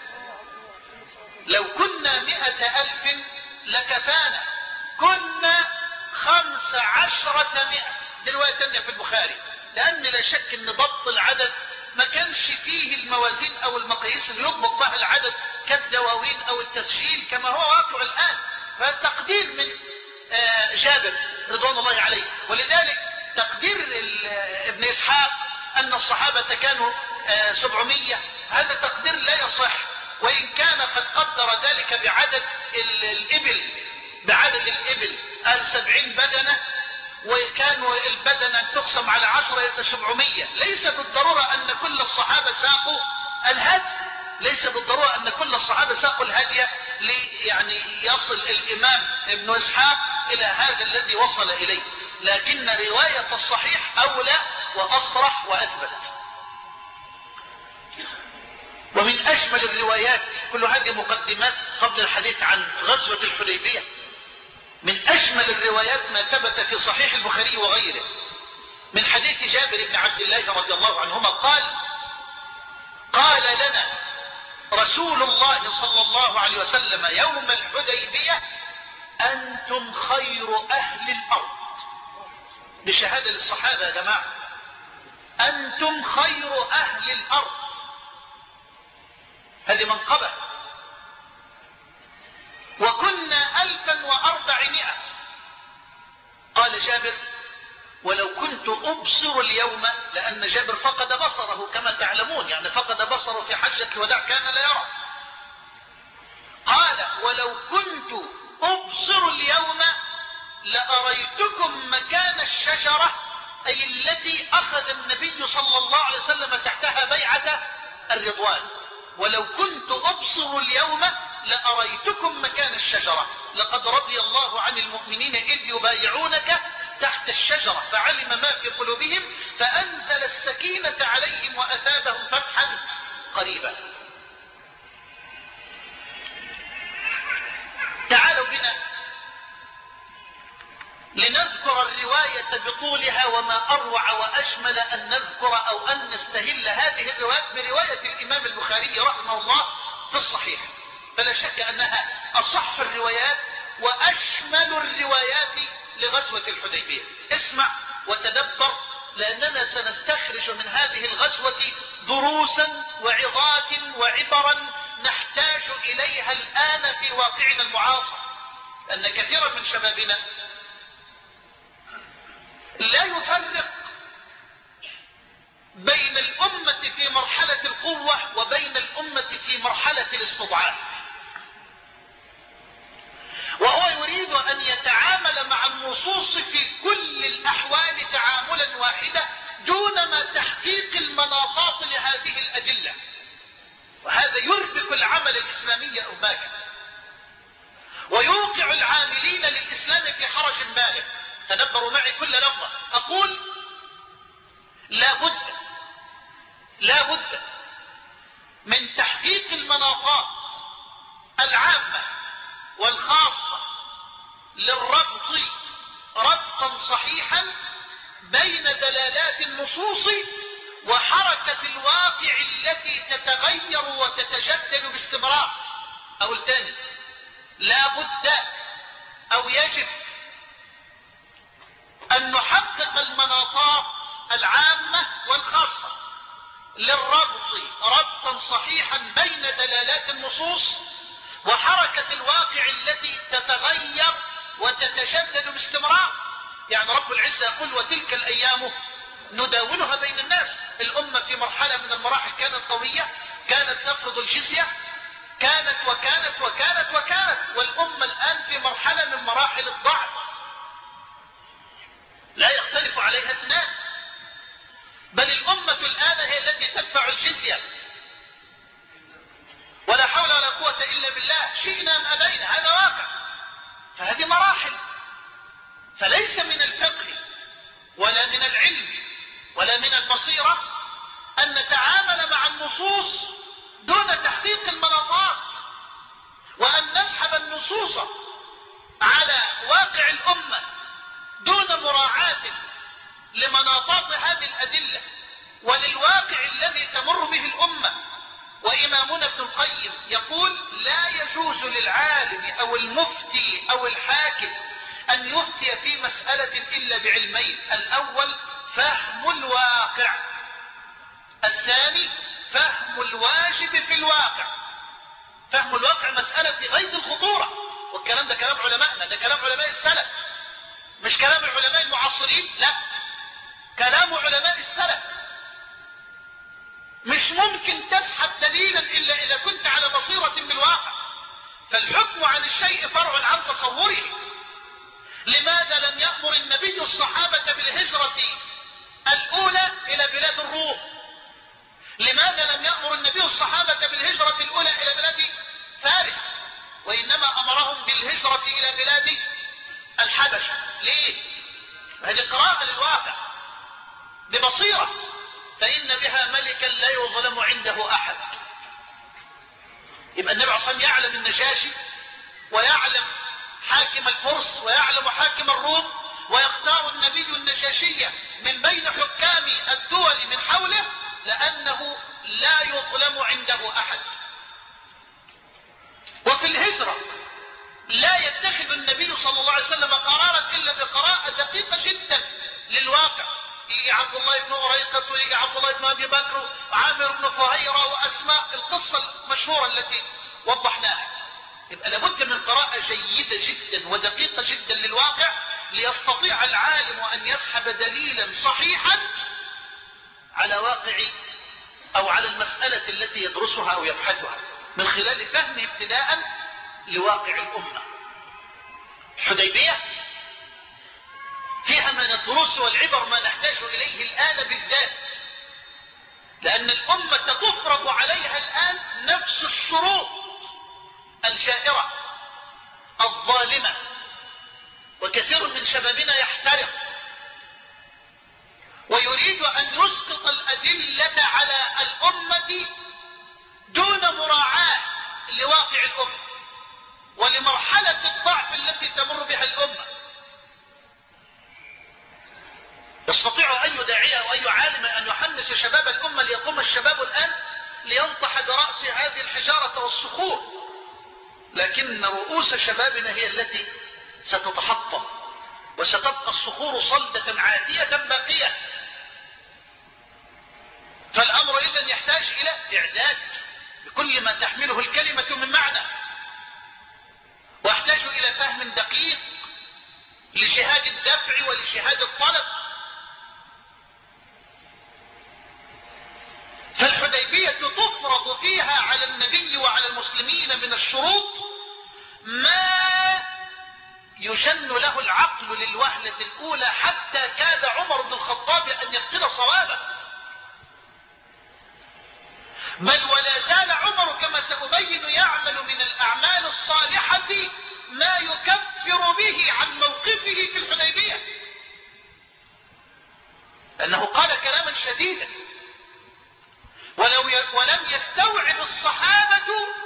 لو كنا مئة ألف لكفانا، كنا خمس عشرة مئة. دي رواية تانية في البخاري، لأن لا شك أن ضبط العدد ما كانش فيه الموازين أو المقاييس اللي يضبط بها العدد كالدواوين أو التسجيل كما هو واقع الآن، فالتقدير من جابر رضوان الله عليه. ولذلك تقدير ابن إسحاق أن الصحابة كانوا سبعمية هذا تقدير لا يصح، وإن كان قد قدر ذلك بعدد الإبل، بعدد الإبل قال سبعين بدنة، وكانوا البدنة تقسم على عشرة يبقى سبعمية. ليس بالضرورة أن كل الصحابة ساقوا الهدي، ليس بالضرورة أن كل الصحابة ساقوا الهدي لي يعني يصل الإمام ابن إسحاق إلى هذا الذي وصل إليه، لكن رواية الصحيح أولى وأصرح وأثبت. ومن أجمل الروايات كل هذه مقدمات قبل الحديث عن غزوة الحديبية. من أجمل الروايات ما ثبت في صحيح البخاري وغيره من حديث جابر بن عبد الله رضي الله عنهما قال قال لنا رسول الله صلى الله عليه وسلم يوم الحديبية أنتم خير أهل الأرض. بشهادة للصحابة يا جماعة، أنتم خير أهل الأرض، هذه منقبة. وكنا ألفا وأربعمائة. قال جابر ولو كنت أبصر اليوم، لأن جابر فقد بصره كما تعلمون، يعني فقد بصره في حجة الوداع كان لا يرى. قال ولو كنت أبصر اليوم لأريتكم مكان الشجرة، أي التي أخذ النبي صلى الله عليه وسلم تحتها بيعة الرضوان. ولو كنت أبصر اليوم لأريتكم مكان الشجرة، لقد رضي الله عن المؤمنين إذ يبايعونك تحت الشجرة فعلم ما في قلوبهم فأنزل السكينة عليهم وأثابهم فتحا قريبا. تعالوا بنا لنذكر الرواية بطولها، وما أروع وأجمل أن نذكر أو أن نستهل هذه الروايات برواية الإمام البخاري رحمه الله في الصحيح، فلا شك أنها أصح الروايات وأشمل الروايات لغزوة الحديبية. اسمع وتدبر، لأننا سنستخرج من هذه الغزوة دروسا وعظات وعبرا نحتاج إليها الآن في واقعنا المعاصر، لأن كثيرا من شبابنا لا يفرق بين الأمة في مرحلة القوة وبين الأمة في مرحلة الاستضعاف، وهو يريد أن يتعامل مع النصوص في كل الأحوال تعاملا واحدا دون ما تحقيق المناطات لهذه الأدلة، وهذا يربك العمل الإسلامي أرباكا ويوقع العاملين للإسلام في حرج بالغ. تدبروا معي كل لفظة أقول لا بد لا بد من تحقيق المناطات العامة والخاصة للربط ربطا صحيحا بين دلالات النصوص وحركة الواقع التي تتغير وتتجدد باستمرار. أو الثاني لا بد أو يجب أن نحقق المناطات العامة والخاصة للربط ربطا صحيحا بين دلالات النصوص وحركة الواقع التي تتغير وتتجدد باستمرار. يعني رب العزة يقول وتلك الأيام نداولها بين الناس. الأمة في مرحلة من المراحل كانت قوية، كانت تفرض الجزية، كانت وكانت وكانت وكانت والأمة الآن في مرحلة من مراحل الضعف لا يختلف عليها اثنان، بل الأمة الآن هي التي تدفع الجزية ولا حول ولا قوة إلا بالله، شئنا أم أبينا، هذا واقع. فهذه مراحل، فليس من الفقه ولا من العلم ولا من البصيرة أن نتعامل مع النصوص دون تحقيق المناطات، وأن نسحب النصوص على واقع الأمة دون مراعاة لمناطات هذه الأدلة وللواقع الذي تمر به الأمة. وإمامنا ابن القيم يقول لا يجوز للعالم أو المفتي أو الحاكم أن يفتي في مسألة إلا بعلمين: الأول فهم الواقع، الثاني فهم الواجب في الواقع. فهم الواقع مسألة في غاية الخطورة، والكلام ده كلام علمائنا، ده كلام علماء السلف، مش كلام العلماء المعاصرين، لا، كلام علماء السلف. مش ممكن تسحب دليلا إلا إذا كنت على بصيرة بالواقع، فالحكم عن الشيء فرع عن تصوره. لماذا لم يأمر النبي الصحابة بالهجرة الأولى إلى بلاد الروم؟ لماذا لم يأمر النبي الصحابة بالهجرة الأولى إلى بلاد فارس، وإنما أمرهم بالهجرة إلى بلاد الحبشة؟ ليه؟ هذه قراءة للواقع ببصيرة، فإن بها ملكا لا يظلم عنده أحد. يبقى النبي عليه الصلاة والسلام يعلم النجاشي ويعلم حاكم الفرس ويعلم حاكم الروم، ويختار النبي النجاشية من بين حكام الدول من حوله لأنه لا يظلم عنده أحد. وفي الهجرة لا يتخذ النبي صلى الله عليه وسلم قرارا إلا بقراءة دقيقة جدا للواقع. يجي عبد الله بن أريقط ويجي عبد الله بن أبي بكر وعامر بن فهيرة وأسماء القصة المشهورة التي وضحناها. يبقى لابد من قراءة جيدة جدا ودقيقة جدا للواقع ليستطيع العالم أن يسحب دليلا صحيحا على واقع أو على المسألة التي يدرسها أو يبحثها من خلال فهمه ابتداء لواقع الأمة. الحديبية فيها من الدروس والعبر ما نحتاج إليه الآن بالذات، لأن الأمة تفرض عليها الآن نفس الشروط الجائرة الظالمة، وكثير من شبابنا يحترق ويريد أن يسقط الأدلة على الأمة دون مراعاة لواقع الأمة ولمرحلة الضعف التي تمر بها الأمة. يستطيع أي داعية أو أي عالم أن يحمس شباب الأمة ليقوم الشباب الآن لينطح برأس هذه الحجارة والصخور، لكن رؤوس شبابنا هي التي ستتحطم وستبقى الصخور صلدة عاتية باقية. فالأمر إذن يحتاج إلى إعداد بكل ما تحمله الكلمة من معنى، واحتاج إلى فهم دقيق لجهاد الدفع ولجهاد الطلب. فالحديبية تفرض فيها على النبي وعلى المسلمين من الشروط ما يجن له العقل للوهلة الأولى حتى كاد عمر بن الخطاب أن يفقد صوابه، بل ولا زال عمر كما سأبين يعمل من الأعمال الصالحة ما يكفر به عن موقفه في الحديبية، لأنه قال كلاما شديدا ولو ي... ولم يستوعب الصحابة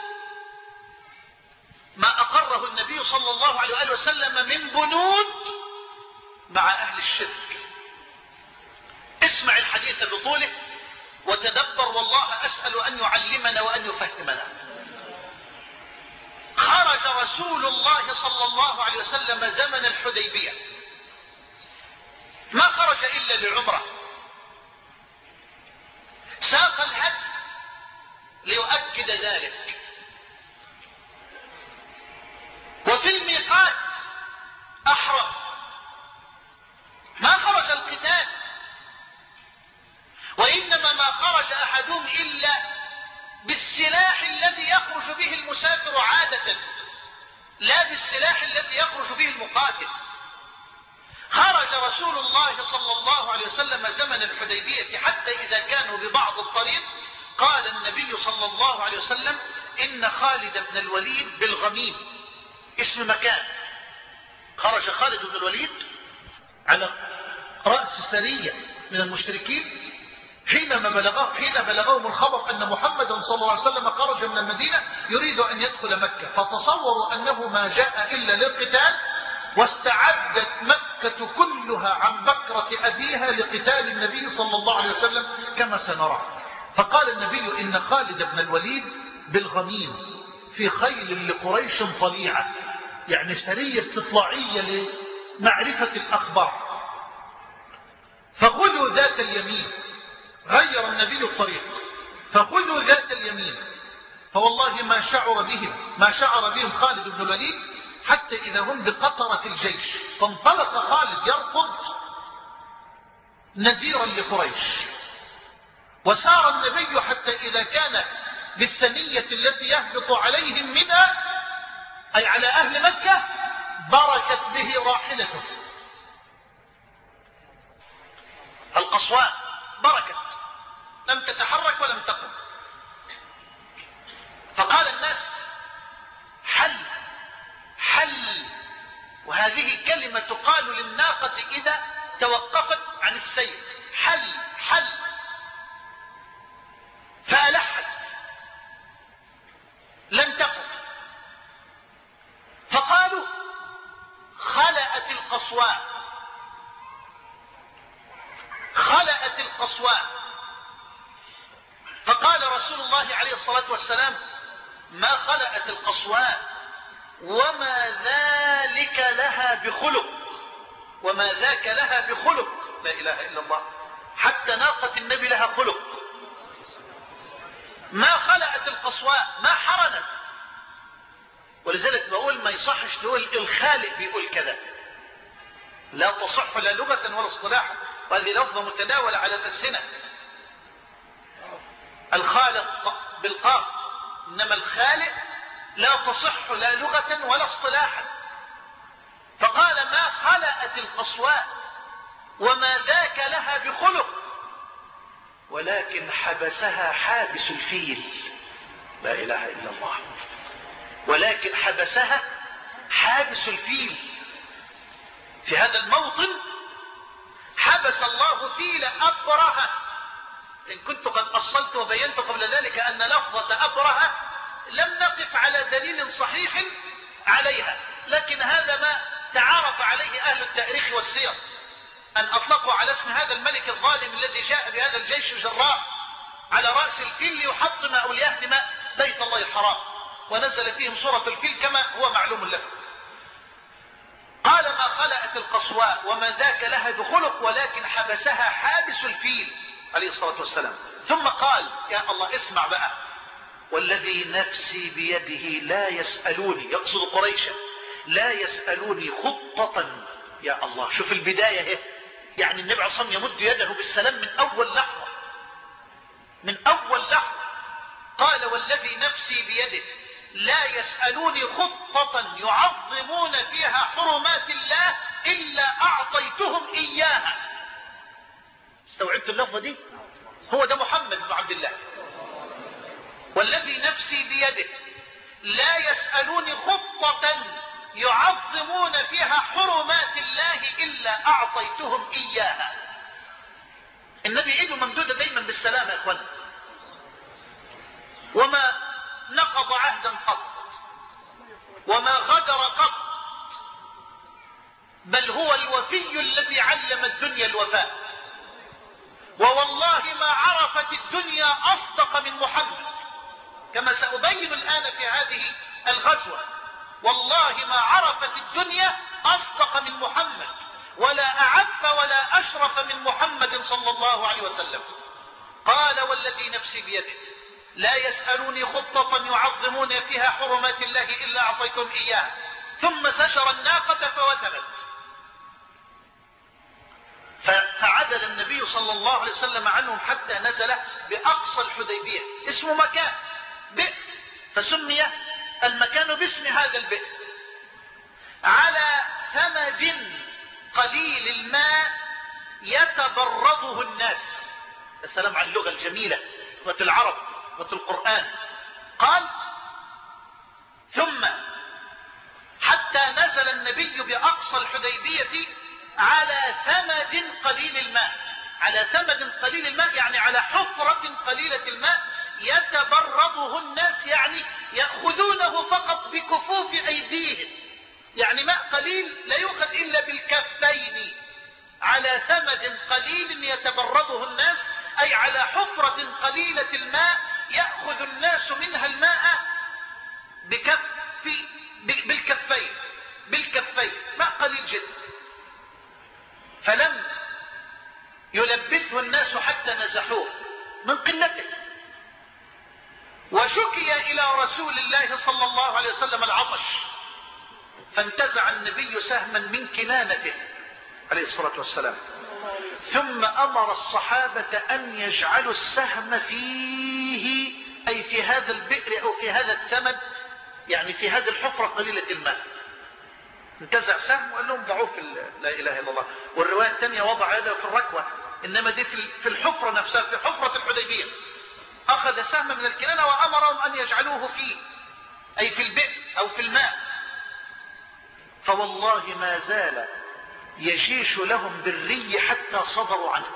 ما أقره النبي صلى الله عليه وآله وسلم من بنود مع أهل الشرك. اسمع الحديث بطوله وتدبر، والله أسأل أن يعلمنا وأن يفهمنا. خرج رسول الله صلى الله عليه وسلم زمن الحديبية، ما خرج إلا للعمرة، ساق الهدي ليؤكد ذلك، وفي الميقات أحرم، ما خرج القتال، وإنما ما خرج أحدهم إلا بالسلاح الذي يخرج به المسافر عادة، لا بالسلاح الذي يخرج به المقاتل. خرج رسول الله صلى الله عليه وسلم زمن الحديبية حتى إذا كانوا ببعض الطريق قال النبي صلى الله عليه وسلم إن خالد بن الوليد بالغميم، اسم مكان. خرج خالد بن الوليد على رأس سرية من المشركين حينما بلغه حين بلغهم الخبر أن محمدا صلى الله عليه وسلم خرج من المدينة يريد أن يدخل مكة، فتصوروا أنه ما جاء إلا للقتال، واستعدت مكة كلها عن بكرة أبيها لقتال النبي صلى الله عليه وسلم كما سنرى. فقال النبي إن خالد بن الوليد بالغميم في خيل لقريش طليعة، يعني سرية استطلاعية لمعرفة الأخبار، فخذوا ذات اليمين. غير النبي الطريق، فخذوا ذات اليمين. فوالله ما شعر بهم ما شعر بهم خالد بن الوليد حتى إذا هم بقطرة الجيش، فانطلق خالد يركض نذيرا لقريش، وسار النبي حتى إذا كان بالثنية التي يهبط عليهم منها أي على أهل مكة بركت به راحلته القصواء، بركت لم تتحرك ولم تقم. فقال الناس حل حل، وهذه كلمة تقال للناقة إذا توقفت عن السير، حل حل، فألحت لم تقم. فقالوا القصواء خلأت القصواء، فقال رسول الله عليه الصلاة والسلام: ما خلأت القصواء وما ذلك لها بخلق، وما ذاك لها بخلق. لا إله إلا الله. حتى ناقة النبي لها خلق. ما خلأت القصواء، ما حرنت. ولذلك بقول ما يصحش تقول الخالق بيقول كذا، لا تصح لا لغة ولا اصطلاحا، وهذه لفظة متداولة على الألسنة. الخالق بالقاف، إنما الخالق لا تصح لا لغة ولا اصطلاحا. فقال: ما خلأت القصواء وما ذاك لها بخلق، ولكن حبسها حابس الفيل. لا إله إلا الله. ولكن حبسها حابس الفيل. في هذا الموطن حبس الله فيل أبرهة. إن كنت قد أصلت وبينت قبل ذلك أن لفظة أبرهة لم نقف على دليل صحيح عليها، لكن هذا ما تعارف عليه أهل التاريخ والسير، أن أطلقوا على اسم هذا الملك الظالم الذي جاء بهذا الجيش الجراء على رأس الفيل ليحطم أو ليهدم بيت الله الحرام، ونزل فيهم سورة الفيل كما هو معلوم لكم. قال: ما خلأت القصواء وما ذاك لها بخلق، ولكن حبسها حابس الفيل عليه الصلاة والسلام. ثم قال: يا الله اسمع بقى: والذي نفسي بيده لا يسألوني، يقصد قريشا، لا يسألوني خطة. يا الله، شوف البداية اهي، يعني النبي عليه الصلاة والسلام يمد يده بالسلام من أول لحظة، من أول لحظة. قال: والذي نفسي بيده لا يسألوني خطة يعظمون فيها حرمات الله إلا أعطيتهم إياها. استوعبت اللفظة دي؟ هو ده محمد بن عبد الله. والذي نفسي بيده لا يسألوني خطة يعظمون فيها حرمات الله إلا أعطيتهم إياها. النبي ايده ممدودة دايما بالسلام يا اخوانا، وما نقض عهدا قط، وما غدر قط، بل هو الوفي الذي علم الدنيا الوفاء. ووالله ما عرفت الدنيا أصدق من محمد، كما سأبين الآن في هذه الغزوة. والله ما عرفت الدنيا أصدق من محمد، ولا أعف ولا أشرف من محمد صلى الله عليه وسلم. قال: والذي نفسي بيده لا يسألوني خطة يعظمون فيها حرمات الله إلا أعطيتهم إياها. ثم سجر الناقة فوترت، فعدل النبي صلى الله عليه وسلم عنهم حتى نزل بأقصى الحديبية، اسمه مكان بئر، فسمي المكان باسم هذا البئر، على ثمد قليل الماء يتبرده الناس. السلام على اللغة الجميلة، لغة العرب، لغة القرآن. قال: ثم حتى نزل النبي بأقصى الحديبية على ثمد قليل الماء. على ثمد قليل الماء يعني على حفرة قليلة الماء يتبرده الناس، يعني يأخذونه فقط بكفوف أيديهم، يعني ماء قليل لا يؤخذ إلا بالكفين. على ثمد قليل يتبرده الناس، أي على حفرة قليلة الماء يأخذ الناس منها الماء بكف بالكفين بالكفين ماء قليل جدا. فلم يلبثه الناس حتى نزحوه من قلته. وشكي إلى رسول الله صلى الله عليه وسلم العطش، فانتزع النبي سهما من كنانته عليه الصلاة والسلام، ثم أمر الصحابة أن يجعلوا السهم فيه، أي في هذا البئر أو في هذا الثمد، يعني في هذه الحفرة قليلة الماء. انتزع سهم وقال لهم ضعوه في لا إله إلا الله. والرواية الثانية وضع يده في الركوة، إنما دي في الحفرة نفسها، في حفرة الحديبية. أخذ سهم من الكنانة وأمرهم أن يجعلوه فيه، أي في البئر أو في الماء. فوالله ما زال يجيش لهم بالري حتى صدروا عنه.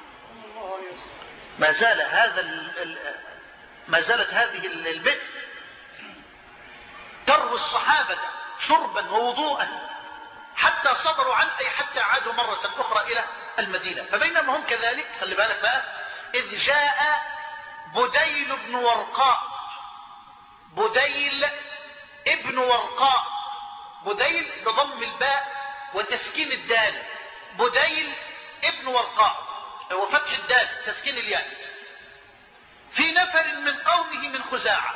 ما زال هذا ما زالت هذه البئر تروي الصحابة شربا ووضوءا حتى صبروا عنه، أي حتى عادوا مرة أخرى إلى المدينة. فبينما هم كذلك، خلي بالك بقى، إذ جاء بديل بن ورقاء. بديل ابن ورقاء، بديل بضم الباء وتسكين الدال، بديل ابن ورقاء وفتح الدال تسكين الياء، في نفر من قومه من خزاعة،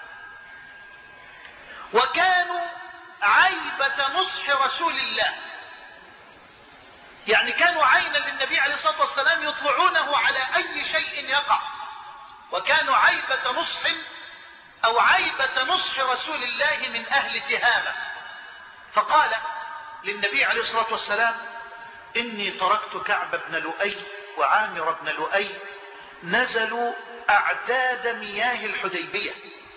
وكانوا عيبة نصح رسول الله، يعني كانوا عينا للنبي عليه الصلاة والسلام يطلعونه على أي شيء يقع، وكانوا عيبة نصح أو عيبة نصح رسول الله من أهل تهامة. فقال للنبي عليه الصلاة والسلام: إني تركت كعب بن لؤي وعامر بن لؤي نزلوا أعداد مياه الحديبية.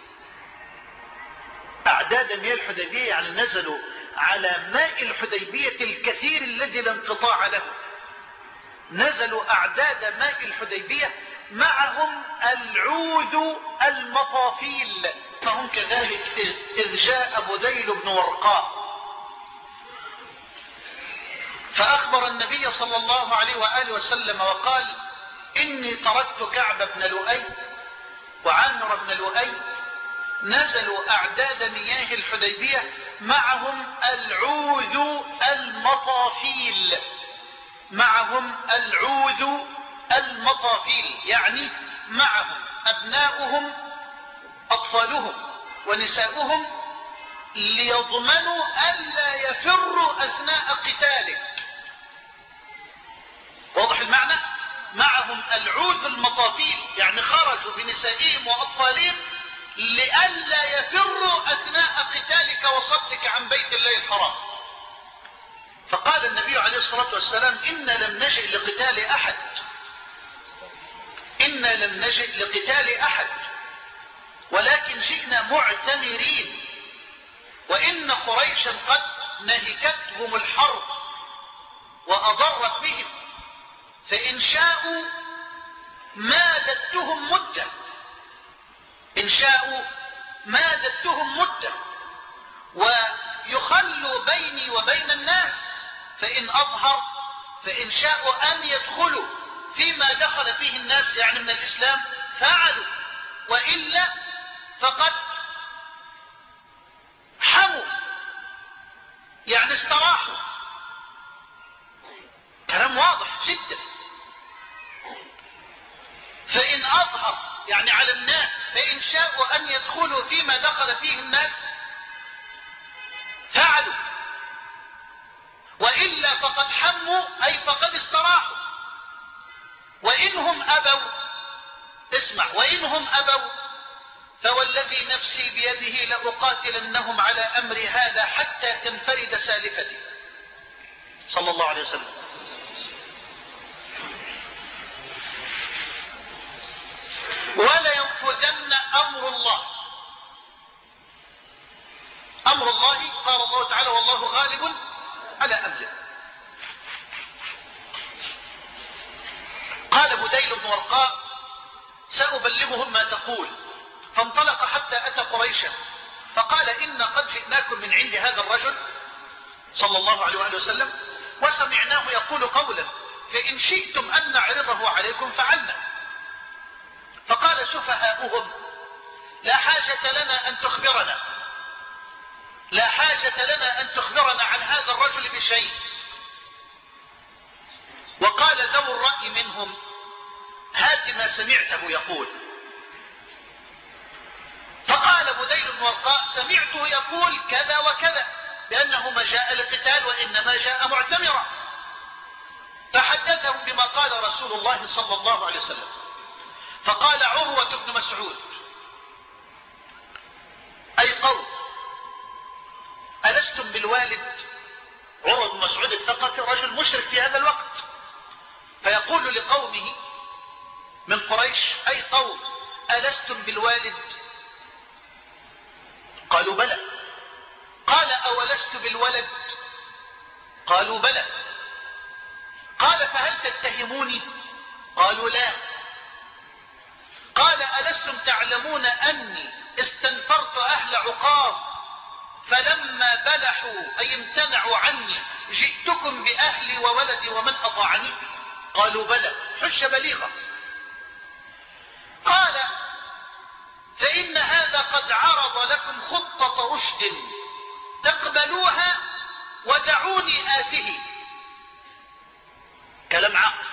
أعداد مياه الحديبية يعني نزلوا على ماء الحديبية الكثير الذي لا انقطاع له، نزلوا أعداد ماء الحديبية، معهم العوذ المطافيل. فهم كذلك إذ جاء بديل بن ورقاء فأخبر النبي صلى الله عليه وآله وسلم وقال: إني تركت كعب بن لؤي وعامر بن لؤي نزلوا أعداد مياه الحديبية، معهم العوذ المطافيل، معهم العوذ المطافيل، يعني معهم أبناؤهم أطفالهم ونساؤهم، ليضمنوا ألا يفروا أثناء قتالك. واضح المعنى؟ معهم العوذ المطافيل، يعني خرجوا بنسائهم وأطفالهم لئلا يفروا أثناء قتالك وصدك عن بيت الله الحرام. فقال النبي عليه الصلاة والسلام: إنا لم نجئ لقتال أحد، إنا لم نجئ لقتال أحد، ولكن جئنا معتمرين، وإن قريشا قد نهكتهم الحرب وأضرت بهم، فإن شاءوا مادتهم مدة، إن شاءوا مادتهم مدة ويخلوا بيني وبين الناس، فإن أظهر فإن شاءوا أن يدخلوا فيما دخل فيه الناس يعني من الإسلام فعلوا، وإلا فقد حموا يعني استراحوا. كلام واضح جدا. فإن أظهر يعني على الناس، فإن شاءوا أن يدخلوا فيما دخل فيه الناس فعلوا، وإلا فقد حموا أي فقد استراحوا. وإنهم أبوا، اسمع، وإنهم أبوا فوالذي نفسي بيده لأقاتلنهم على أمر هذا حتى تنفرد سالفتي. صلى الله عليه وسلم. ولينفذن أمر الله. أمر الله قال الله تعالى: والله غالب على أمره. قال بديل بن ورقاء: سأبلغهم ما تقول. فانطلق حتى أتى قريشا فقال: إن قد جئناكم من عند هذا الرجل صلى الله عليه وآله وسلم، وسمعناه يقول قولا، فإن شئتم أن نعرضه عليكم فعلنا. فقال سفهاؤهم: لا حاجة لنا أن تخبرنا، لا حاجة لنا أن تخبرنا عن هذا الرجل بشيء. وقال ذو الرأي منهم: هات ما سمعته يقول. فقال بديل بن ورقاء: سمعته يقول كذا وكذا، لأنه ما جاء للقتال وإنما جاء معتمرا. فحدثهم بما قال رسول الله صلى الله عليه وسلم. فقال عروة بن مسعود: أي قوم، ألستم بالوالد؟ عروة بن مسعود الثقفي رجل مشرك في هذا الوقت، فيقول لقومه من قريش: أي قوم، ألستم بالوالد؟ قالوا بلى. قال: أولست بالولد؟ قالوا بلى. قال: فهل تتهموني؟ قالوا لا. قال: ألستم تعلمون أني استنفرت أهل عقاب فلما بلحوا أي امتنعوا عني جئتكم بأهلي وولدي ومن أطاعني؟ قالوا بلى، حجة بليغة. قال فإن هذا قد عرض لكم خطة رشد تقبلوها ودعوني آته. كلام عاقل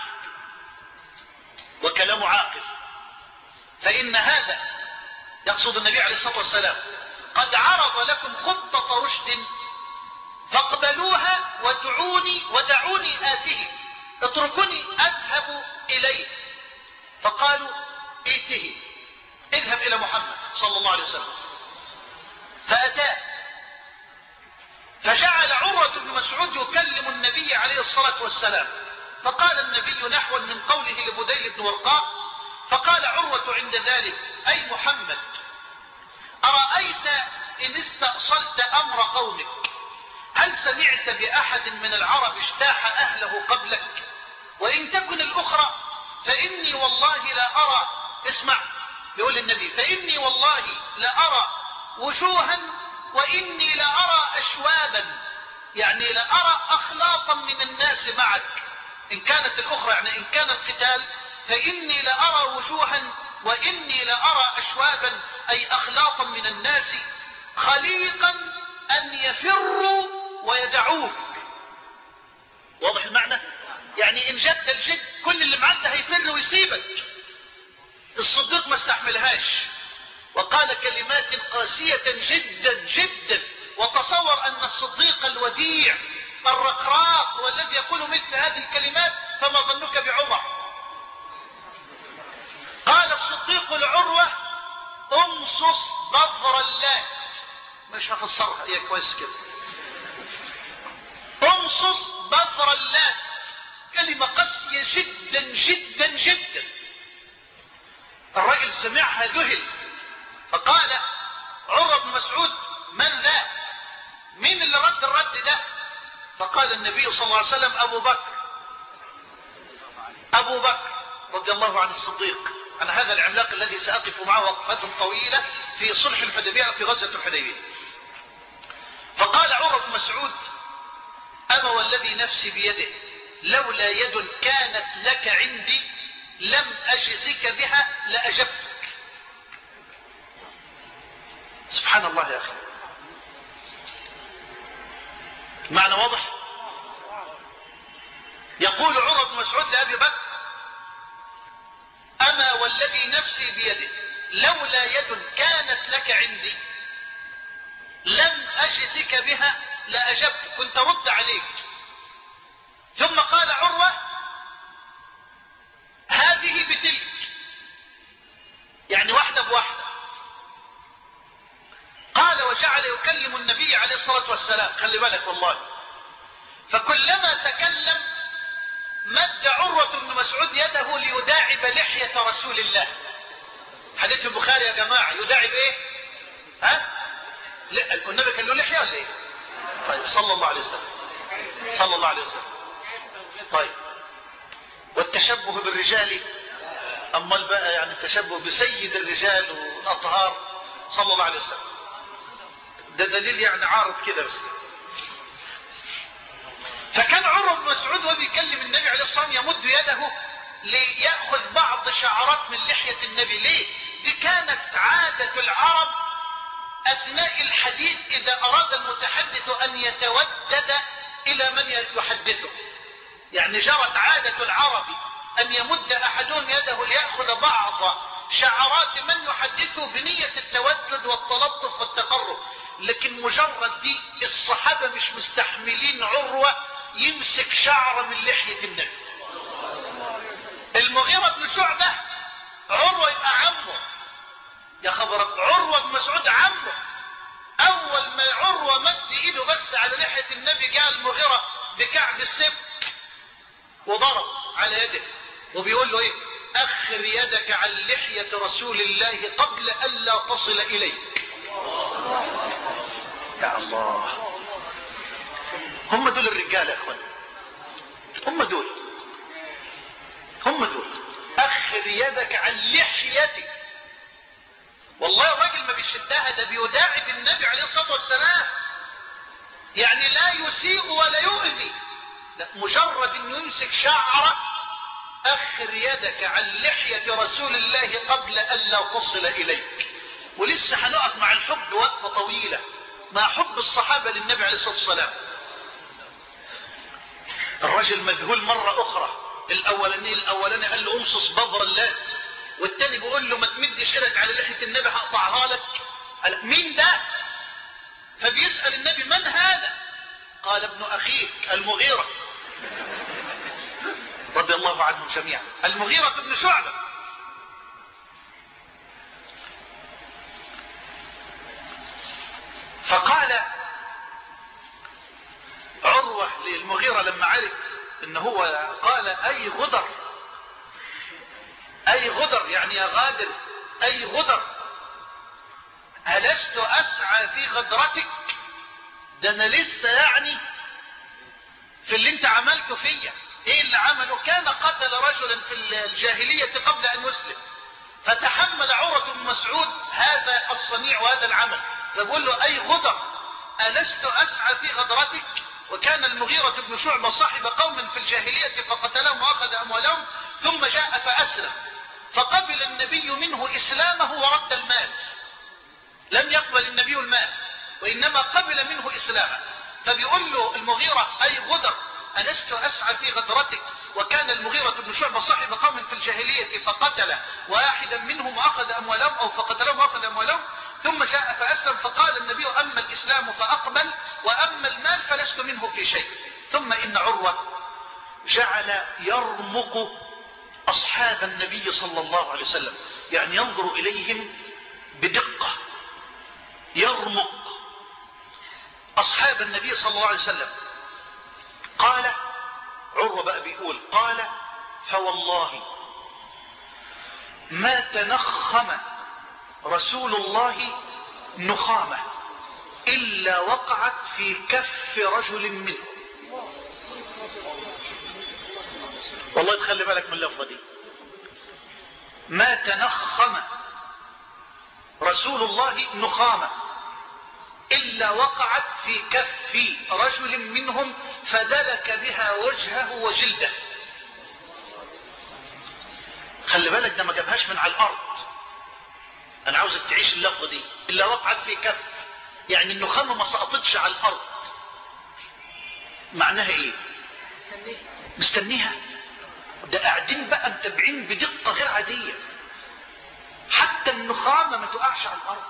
وكلام عاقل. فإن هذا يقصد النبي عليه الصلاة والسلام قد عرض لكم خطة رشد فاقبلوها ودعوني ودعوني آته، اتركوني أذهب إليه. فقالوا ائته، اذهب إلى محمد صلى الله عليه وسلم. فأتاه فجعل عروة بن مسعود يكلم النبي عليه الصلاة والسلام، فقال النبي نحوا من قوله لبديل بن ورقاء، فقال عروة عند ذلك أي محمد أرأيت إن استأصلت أمر قومك هل سمعت بأحد من العرب اجتاح أهله قبلك؟ وإن تكن الأخرى فإني والله لا أرى، اسمع يقول النبي، فإني والله لا أرى وجوها وإني لا أرى أشوابا، يعني لا أرى أخلاطا من الناس معك. إن كانت الأخرى يعني إن كان القتال، فإني لا أرى وجوها وإني لا أرى أشوابا أي أخلاطا من الناس خليقا أن يفروا ويدعوك. واضح المعنى؟ يعني إن جد الجد كل اللي معك هيفر ويسيبك. الصديق ما استحملهاش وقال كلمات قاسية جدا جدا. وتصور أن الصديق الوديع الرقراق والذي يقول مثل هذه الكلمات، فما ظنك بعمر؟ قال الصديق لعروة امصص بذر اللات، مش هفسرها هي كويس كده، امصص بذر اللات، كلمة قاسية جدا جدا جدا. الرجل سمعها ذهل، فقال عروة بن مسعود من ذا؟ مين اللي رد الرد ده؟ فقال النبي صلى الله عليه وسلم أبو بكر. أبو بكر رضي الله عن الصديق، أنا هذا العملاق الذي سأقف معه وقفة طويلة في صلح الحديبية في غزوة الحديبية. فقال عروة بن مسعود أما والذي نفسي بيده لولا يد كانت لك عندي لم أجزك بها لأجبتك. سبحان الله يا أخي، معنى واضح. يقول عروة بن مسعود لأبي بكر أما والذي نفسي بيده لولا يد كانت لك عندي لم أجزك بها لأجبت، كنت رد عليك. ثم قال عروة هذه بتلك، يعني واحدة بواحدة. قال وجعل يكلم النبي عليه الصلاة والسلام، خلي بالك والله، فكلما تكلم مد عروة بن مسعود يده ليداعب لحية رسول الله. حديث البخاري يا جماعة، يداعب ايه؟ ها؟ النبي كان له لحية ولا ايه؟ طيب صلى الله عليه وسلم، صلى الله عليه وسلم. طيب والتشبه بالرجال، امال بقى يعني التشبه بسيد الرجال والاطهار صلى الله عليه وسلم، ده دليل يعني عارض كده بس. فكان عروة بن مسعود وهو بيكلم النبي عليه الصلاة والسلام يمد يده ليأخذ بعض شعرات من لحية النبي. ليه؟ دي كانت عادة العرب أثناء الحديث إذا أراد المتحدث أن يتودد إلى من يحدثه. يعني جرت عادة العرب أن يمد أحدهم يده ليأخذ بعض شعرات من يحدثه بنية التودد والتلطف والتقرب. لكن مجرد دي الصحابة مش مستحملين عروة يمسك شعر من لحية النبي. المغيرة بن شعبة عروة يبقى عمه، يا خبرك، عروة بن مسعود عمه. أول ما عروة مد إيده بس على لحية النبي جاء المغيرة بكعب السيف وضرب على يده وبيقول له ايه؟ أخر يدك عن لحية رسول الله قبل ألا تصل إليك. يا الله، هم دول الرجال يا اخوان، هم دول هم دول أخر يدك عن لحيتي. والله الراجل ما بيشدها، ده بيداعب النبي عليه الصلاة والسلام يعني لا يسيء ولا يؤذي، لا، مجرد انه يمسك شعره. اخر يدك عن لحية رسول الله قبل ان لا تصل اليك. ولسه هنقف مع الحب وقفة طويلة مع حب الصحابة للنبي عليه الصلاة والسلام. الرجل مذهول مرة اخرى. الاولاني الاولاني قال له امصص بذر اللات، والتاني بيقول له ما تمدش ايدك على لحية النبي هقطعها لك. قال مين ده؟ فبيسأل النبي من هذا؟ قال ابن اخيك المغيرة رضي الله عنهم جميعا، المغيرة بن شعبة. فقال عروة للمغيرة لما عرف ان هو قال اي غدر، اي غدر يعني يا غادر، اي غدر، ألست أسعى في غدرتك؟ ده أنا لسه يعني في اللي انت عملته فيا. ايه اللي عمله؟ كان قتل رجلا في الجاهلية قبل ان يسلم، فتحمل عروة بن مسعود هذا الصنيع وهذا العمل، فبقول له اي غدر، ألست أسعى في غدرتك؟ وكان المغيرة بن شعبة صاحب قوم في الجاهلية فقتلهم وأخذ أموالهم، ثم جاء فأسلم، فقبل النبي منه إسلامه ورد المال. لم يقبل النبي المال، وإنما قبل منه إسلامه. فبيقول له المغيرة أي غدر، ألست أسعى في غدرتك؟ وكان المغيرة بن شعبة صاحب قوم في الجاهلية فقتل واحدا منهم وأخذ أموالهم، أو فقتلهم وأخذ أموالهم، ثم جاء فأسلم. فقال النبي أما الإسلام فأقبل، وأما المال فلست منه في شيء. ثم إن عروة جعل يرمق أصحاب النبي صلى الله عليه وسلم، يعني ينظر إليهم بدقة، يرمق أصحاب النبي صلى الله عليه وسلم. قال عروة بقى بيقول قال فوالله ما تنخم رسول الله نخامة إلا وقعت في كف رجل منه. والله تخلي بالك من اللفظة دي، ما تنخم رسول الله نخامة إلا وقعت في كف رجل منهم فدلك بها وجهه وجلده. خلي بالك ده ما جابهاش من على الأرض، أنا عاوزك تعيش اللفظة دي، إلا وقعت في كف، يعني النخامة ما سقطتش على الأرض. معناها إيه؟ مستنيها. ده قاعدين بقى متابعين بدقة غير عادية، حتى النخامة ما تقعش على الأرض.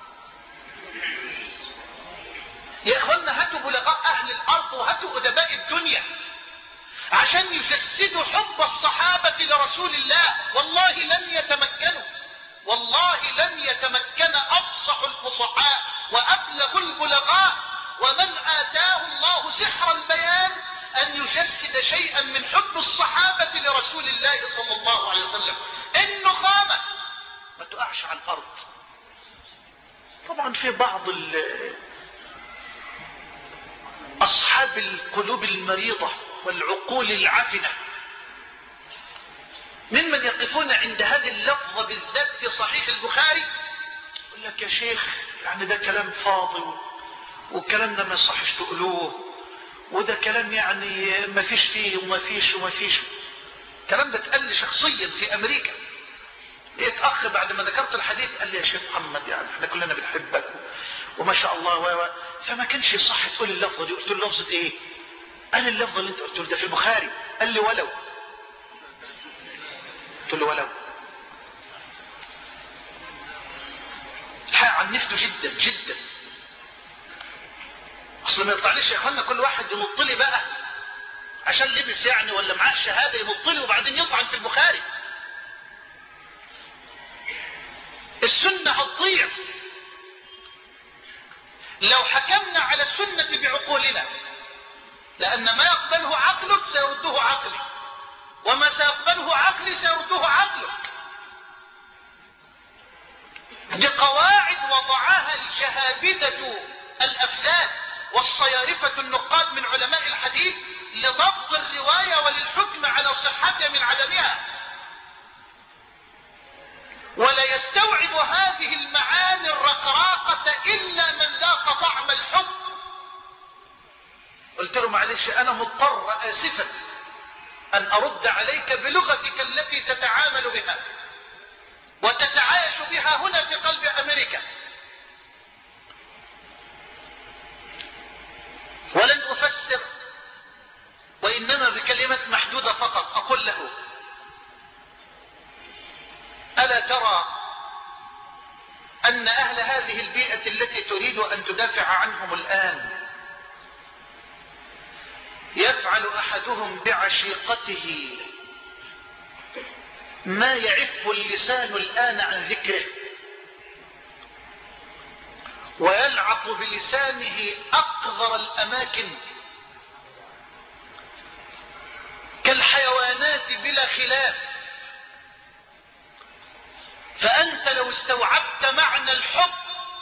يا إخوانا هاتوا بلغاء أهل الأرض وهاتوا أدباء الدنيا عشان يجسدوا حب الصحابة لرسول الله، والله لن يتمكنوا، والله لن يتمكن أفصح الفصحاء وأبلغ البلغاء ومن آتاه الله سحر البيان أن يجسد شيئا من حب الصحابة لرسول الله صلى الله عليه وسلم. النخامة ما تقعش على الأرض. طبعا في بعض أصحاب القلوب المريضة والعقول العفنة ممن يقفون عند هذه اللفظة بالذات في صحيح البخاري، يقول لك يا شيخ يعني ده كلام فاضي، والكلام ده ما يصحش تقولوه، وده كلام يعني ما فيش فيه وما فيش وما فيش. الكلام ده اتقال لي شخصيا في أمريكا. لقيت أخ بعد ما ذكرت الحديث قال لي يا شيخ محمد يعني احنا كلنا بنحبك وما شاء الله و فما كانش يصح تقول اللفظة دي. قلت له لفظة ايه؟ قال اللفظة اللي انت قلت له ده في البخاري. قال لي ولو. قلت له ولو. الحقيقة عنفته جدا جدا. اصل ما يطلعليش يا اخوانا كل واحد ينط لي بقى عشان لبس يعني ولا معاه الشهاده ينط لي وبعدين يطعن في البخاري. السنه هتضيع لو حكمنا على السنه بعقولنا، لان ما يقبله عقلك سيرده عقلي، وما سيقبله عقلي سيرده عقلك. دي قواعد وضعها الجهابذة الأفلاد والصيارفة النقاد من علماء الحديث لضبط الرواية وللحكم على صحتها من عدمها. ولا يستوعب هذه المعاني الرقراقة إلا من ذاق طعم الحب. معلش أنا مضطر آسفا أن أرد عليك بلغتك التي تتعامل بها وتتعايش بها هنا في قلب أمريكا، ولن أفسر وإنما بكلمات محدودة فقط أقول له: ألا ترى أن أهل هذه البيئة التي تريد أن تدافع عنهم الآن يفعل أحدهم بعشيقته ما يعف اللسان الآن عن ذكره، ويلعق بلسانه أقذر الأماكن كالحيوانات بلا خلاف. فأنت لو استوعبت معنى الحب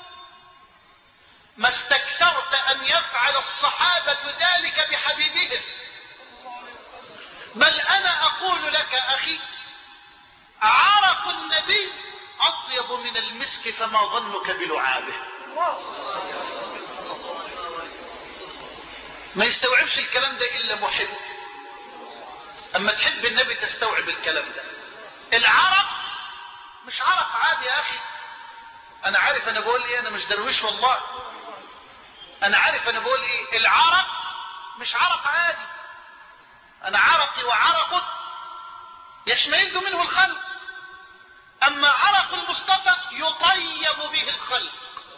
ما استكثرت أن يفعل الصحابة ذلك بحبيبهم. بل أنا أقول لك أخي، عرق النبي أطيب من المسك، فما ظنك بلعابه. ما يستوعبش الكلام ده إلا محب. أما تحب النبي تستوعب الكلام ده. العرق مش عرق عادي يا أخي. أنا عارف أنا بقول إيه، أنا مش درويش والله. أنا عارف أنا بقول إيه. العرق مش عرق عادي. أنا عرقي وعرقك يشمئز منه الخلق. أما عرق المصطفى يطيب به الخلق.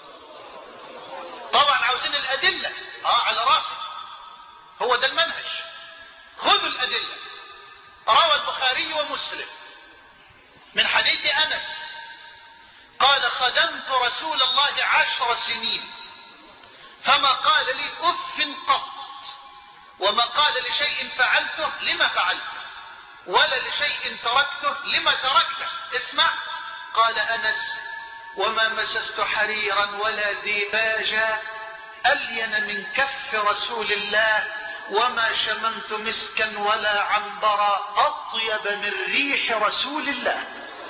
طبعا عاوزين الأدلة آه على راسي، هو ده المنهج. خذوا الأدلة. روى البخاري ومسلم من حديث أنس قال: خدمت رسول الله عشر سنين فما قال لي أف قط، وما قال لشيء فعلته لما فعلته، ولا لشيء تركته لما تركته. اسمع، قال أنس: وما مسست حريرا ولا ديباجا ألين من كف رسول الله، وما شممت مسكا ولا عنبرا أطيب من ريح رسول الله.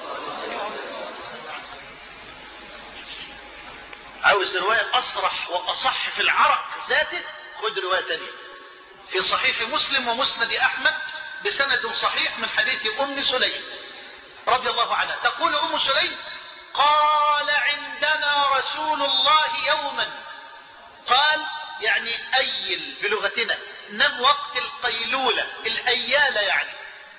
عاوز رواية أصرح وأصح في العرق ذاته؟ خذ رواية تانية في صحيح مسلم ومسند أحمد بسند صحيح من حديث أم سليم رضي الله عنها. تقول أم سليم: قال عندنا رسول الله يوما، قال يعني أيل بلغتنا، نم وقت القيلولة، الأيالة يعني.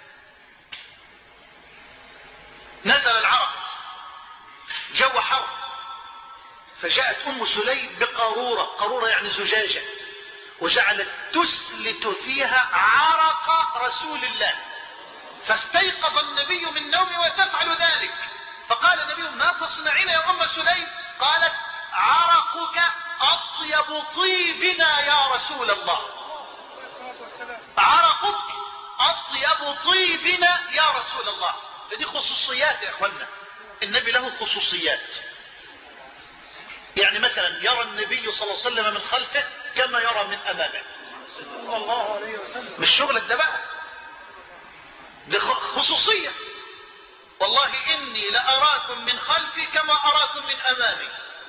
نزل العرق، جو حر، فجاءت أم سليم بقارورة، قارورة يعني زجاجة، وجعلت تسلت فيها عرق رسول الله. فاستيقظ النبي من نومه وتفعل ذلك، فقال النبي: ما تصنعين يا أم سليم؟ قالت: عرقك أطيب طيبنا يا رسول الله. عرقك أطيب طيبنا يا رسول الله. فدي خصوصيات يا أخوانا، النبي له خصوصيات. يعني مثلا يرى النبي صلى الله عليه وسلم من خلفه كما يرى من أمامه. صلى الله عليه وسلم. مش شغلك ده بقى، دي خصوصية. والله إني لأراكم من خلفي كما أراكم من أمامي.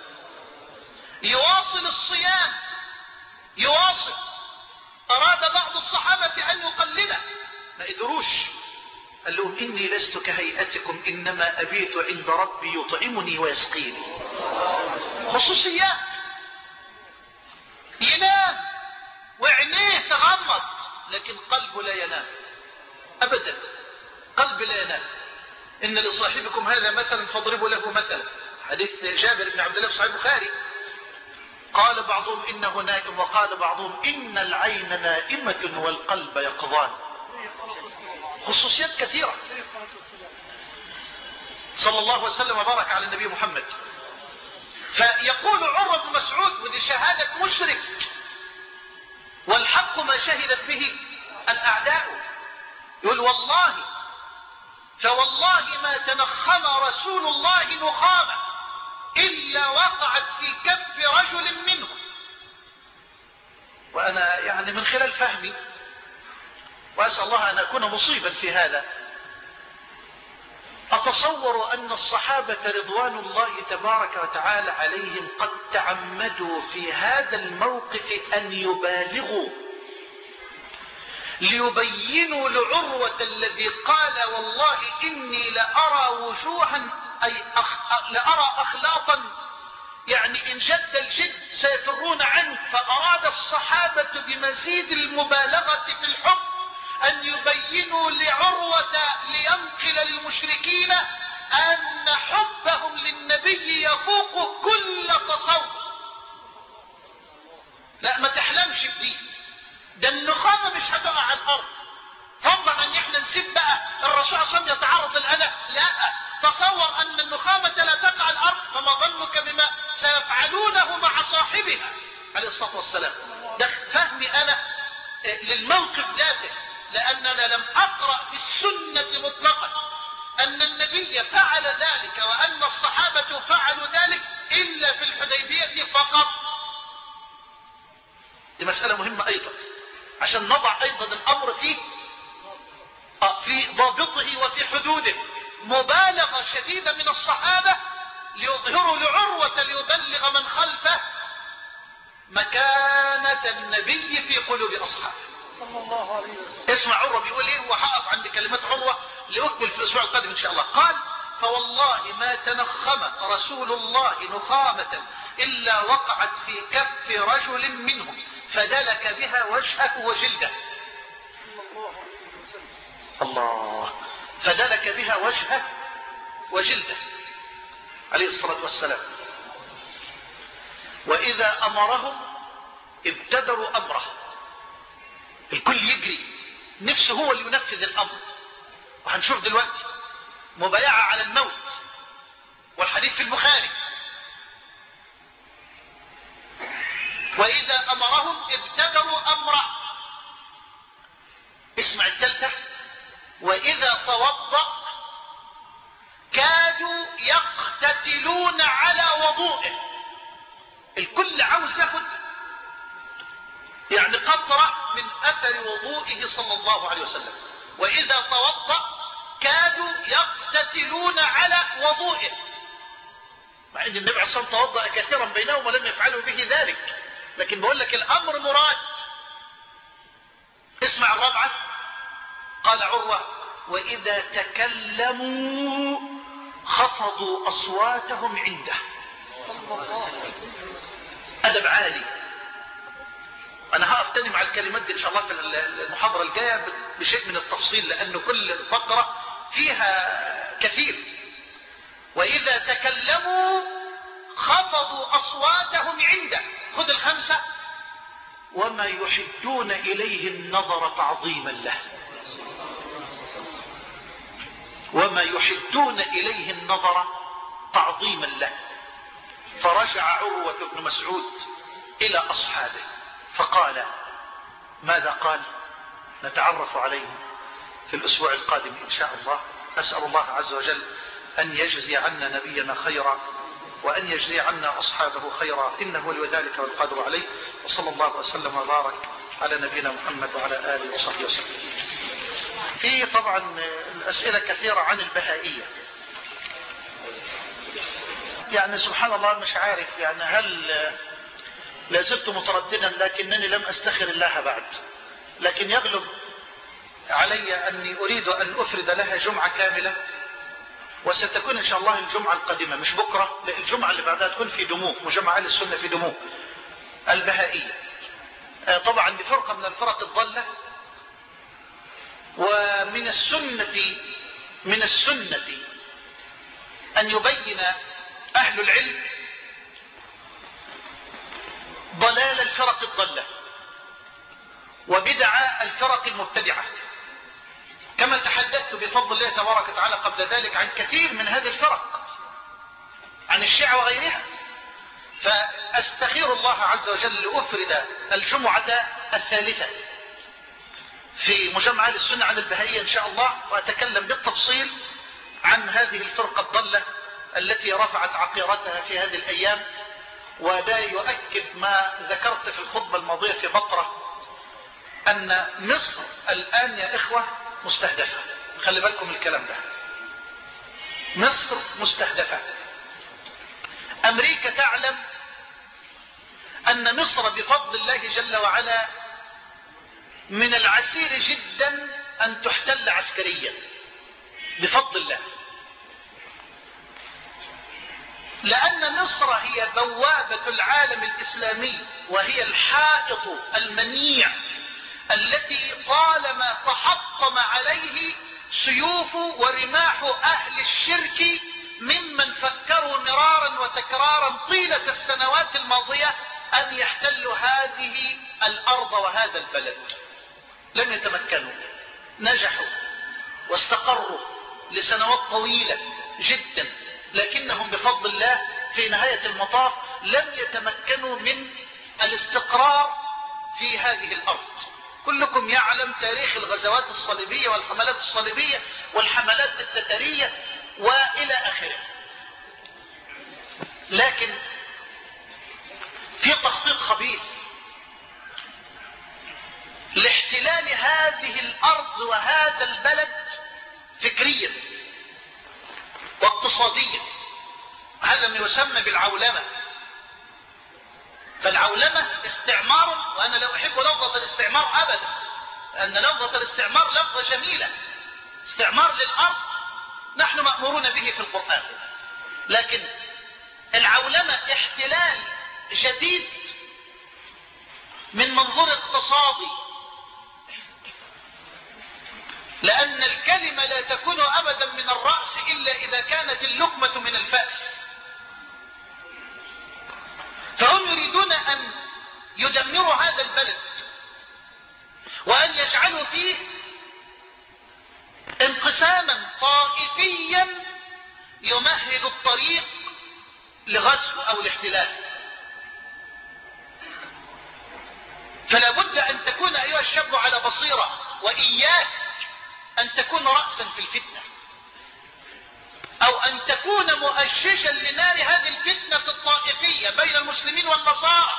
يواصل الصيام، يواصل. أراد بعض الصحابة أن يقلله ما قدروش، قال لهم: إني لست كهيئتكم، إنما أبيت عند ربي يطعمني ويسقيني. خصوصيات. ينام وعينيه تغمض لكن قلبه لا ينام أبدا. قلب لا ينام. إن لصاحبكم هذا مثلا فاضربوا له مثلا. حديث جابر بن عبد الله في صحيح البخاري. قال بعضهم إنه نائم، وقال بعضهم إن العين نائمة والقلب يقظان. خصوصيات كثيرة. صلى الله وسلم وبارك على النبي محمد. فيقول عمر بن مسعود، ودي شهادة مشرك، والحق ما شهدت به الأعداء، يقول: والله فوالله ما تنخم رسول الله نخامة إلا وقعت في كف رجل منه. وأنا يعني من خلال فهمي، وأسأل الله أن أكون مصيبا في هذا، أتصور أن الصحابة رضوان الله تبارك وتعالى عليهم قد تعمدوا في هذا الموقف أن يبالغوا ليبينوا لعروة الذي قال والله إني لأرى وجوها أي أخ... لأرى أخلاقا يعني إن جد الجد سيفرون عنه. فأراد الصحابة بمزيد المبالغة في الحب أن يبينوا لعروة لينقل للمشركين أن حبهم للنبي يفوق كل تصور. لا ما تحلمش بدي، ده النخامة مش هتقع على الأرض، فضلا أن احنا نسيب بقى الرسول صلى الله عليه وسلم يتعرض للأذى. لا، تصور أن النخامة لا تقع على الأرض، فما ظنك بما سيفعلونه مع صاحبها عليه الصلاة والسلام. ده فهمي أنا للموقف ذاته، لأننا لم أقرأ في السنة مطلقا أن النبي فعل ذلك وأن الصحابة فعلوا ذلك إلا في الحديبية فقط. دي مسألة مهمة أيضا عشان نضع أيضا الأمر في في ضابطه وفي حدوده. مبالغة شديدة من الصحابة ليظهروا لعروة ليبلغ من خلفه مكانة النبي في قلوب أصحابه صلى الله عليه وسلم. اسمع عروة بيقول ايه، وحقف عند كلمات عروة لأكمل في الأسبوع القادم إن شاء الله. قال فوالله ما تنخم رسول الله نخامة إلا وقعت في كف رجل منهم فدلك بها وجهه وجلده. الله، فدلك بها وجهه وجلده عليه الصلاة والسلام. وإذا أمرهم ابتدروا أمره، الكل يجري نفسه هو اللي ينفذ الأمر. وهنشوف دلوقتي مبايعة على الموت، والحديث في البخاري. وإذا أمرهم ابتدروا أمره. اسمع الثالثة، وإذا توضأ كادوا يقتتلون على وضوئه. الكل عاوز ياخد يعني قطرة من أثر وضوئه صلى الله عليه وسلم. وإذا توضأ كادوا يقتتلون على وضوئه، مع أن النبي عليه الصلاة والسلام توضأ كثيرا بينهم ولم يفعلوا به ذلك، لكن بقول لك الأمر مراد. اسمع الرابعة، قال عروة وإذا تكلموا خفضوا أصواتهم عنده. أدب عالي. أنا هقف تاني مع الكلمات دي إن شاء الله في المحاضرة الجاية بشيء من التفصيل، لأنه كل فقرة فيها كثير. وإذا تكلموا خفضوا أصواتهم عنده. خذ الخمسة، وما يحدون إليه النظر تعظيما له. وما يحدون إليه النظر تعظيما له. فرجع عروة بن مسعود إلى أصحابه فقال ماذا قال؟ نتعرف عليه في الأسبوع القادم إن شاء الله. أسأل الله عز وجل أن يجزي عنا نبينا خيرا وأن يجزي عنا أصحابه خيرا، إنه لذلك والقادر عليه. وصلى الله وسلم وبارك على نبينا محمد وعلى آله وصحبه وسلم. في طبعا الأسئلة كثيرة عن البهائية، يعني سبحان الله مش عارف يعني هل لازلت مترددا، لكنني لم أستخر الله بعد. لكن يغلب علي أني أريد أن أفرد لها جمعة كاملة، وستكون إن شاء الله الجمعة القادمة مش بكرة، الجمعة اللي بعدها تكون في دموع، مجمع أهل السنة في دموع البهائية. طبعا بفرقة من الفرق الضالة. ومن السنة من السنة أن يبين أهل العلم ضلال الفرق الضالة وبدع الفرق المبتدعة، كما تحدثت بفضل الله تبارك وتعالى قبل ذلك عن كثير من هذه الفرق، عن الشيعة وغيرها. فأستخير الله عز وجل لأفرد الجمعة الثالثة في مجمع أهل السنة عن البهائية إن شاء الله، وأتكلم بالتفصيل عن هذه الفرقة الضالة التي رفعت عقيرتها في هذه الأيام. وده يؤكد ما ذكرت في الخطبة الماضية في بطرة، أن مصر الآن يا إخوة مستهدفة. خلي بالكم الكلام ده، مصر مستهدفة. أمريكا تعلم أن مصر بفضل الله جل وعلا من العسير جدا أن تحتل عسكريا بفضل الله، لأن مصر هي بوابة العالم الإسلامي، وهي الحائط المنيع التي طالما تحطم عليه سيوف ورماح أهل الشرك ممن فكروا مرارا وتكرارا طيلة السنوات الماضية أن يحتلوا هذه الأرض وهذا البلد. لم يتمكنوا، نجحوا واستقروا لسنوات طويلة جدا، لكنهم بفضل الله في نهاية المطاف لم يتمكنوا من الاستقرار في هذه الأرض. كلكم يعلم تاريخ الغزوات الصليبية والحملات الصليبية والحملات التتارية وإلى آخره. لكن في تخطيط خبيث لاحتلال هذه الأرض وهذا البلد فكريا واقتصاديا، هذا ما يسمى بالعولمة. فالعولمة استعمار، وأنا لا أحب لفظة الاستعمار أبدا، لأن لفظة الاستعمار لفظة جميلة، استعمار للأرض نحن مأمورون به في القرآن، لكن العولمة احتلال جديد من منظور اقتصادي، لأن الكلمة لا تكون أبدا من الرأس إلا إذا كانت اللقمة من الفأس. فهم يريدون أن يدمروا هذا البلد وأن يجعلوا فيه انقساما طائفيا يمهد الطريق لغزو أو الاحتلال. فلا بد أن تكون أيها الشاب على بصيرة، وإياك أن تكون رأسا في الفتنة، أو أن تكون مؤششا لنار هذه الفتنة الطائفية بين المسلمين والنصارى.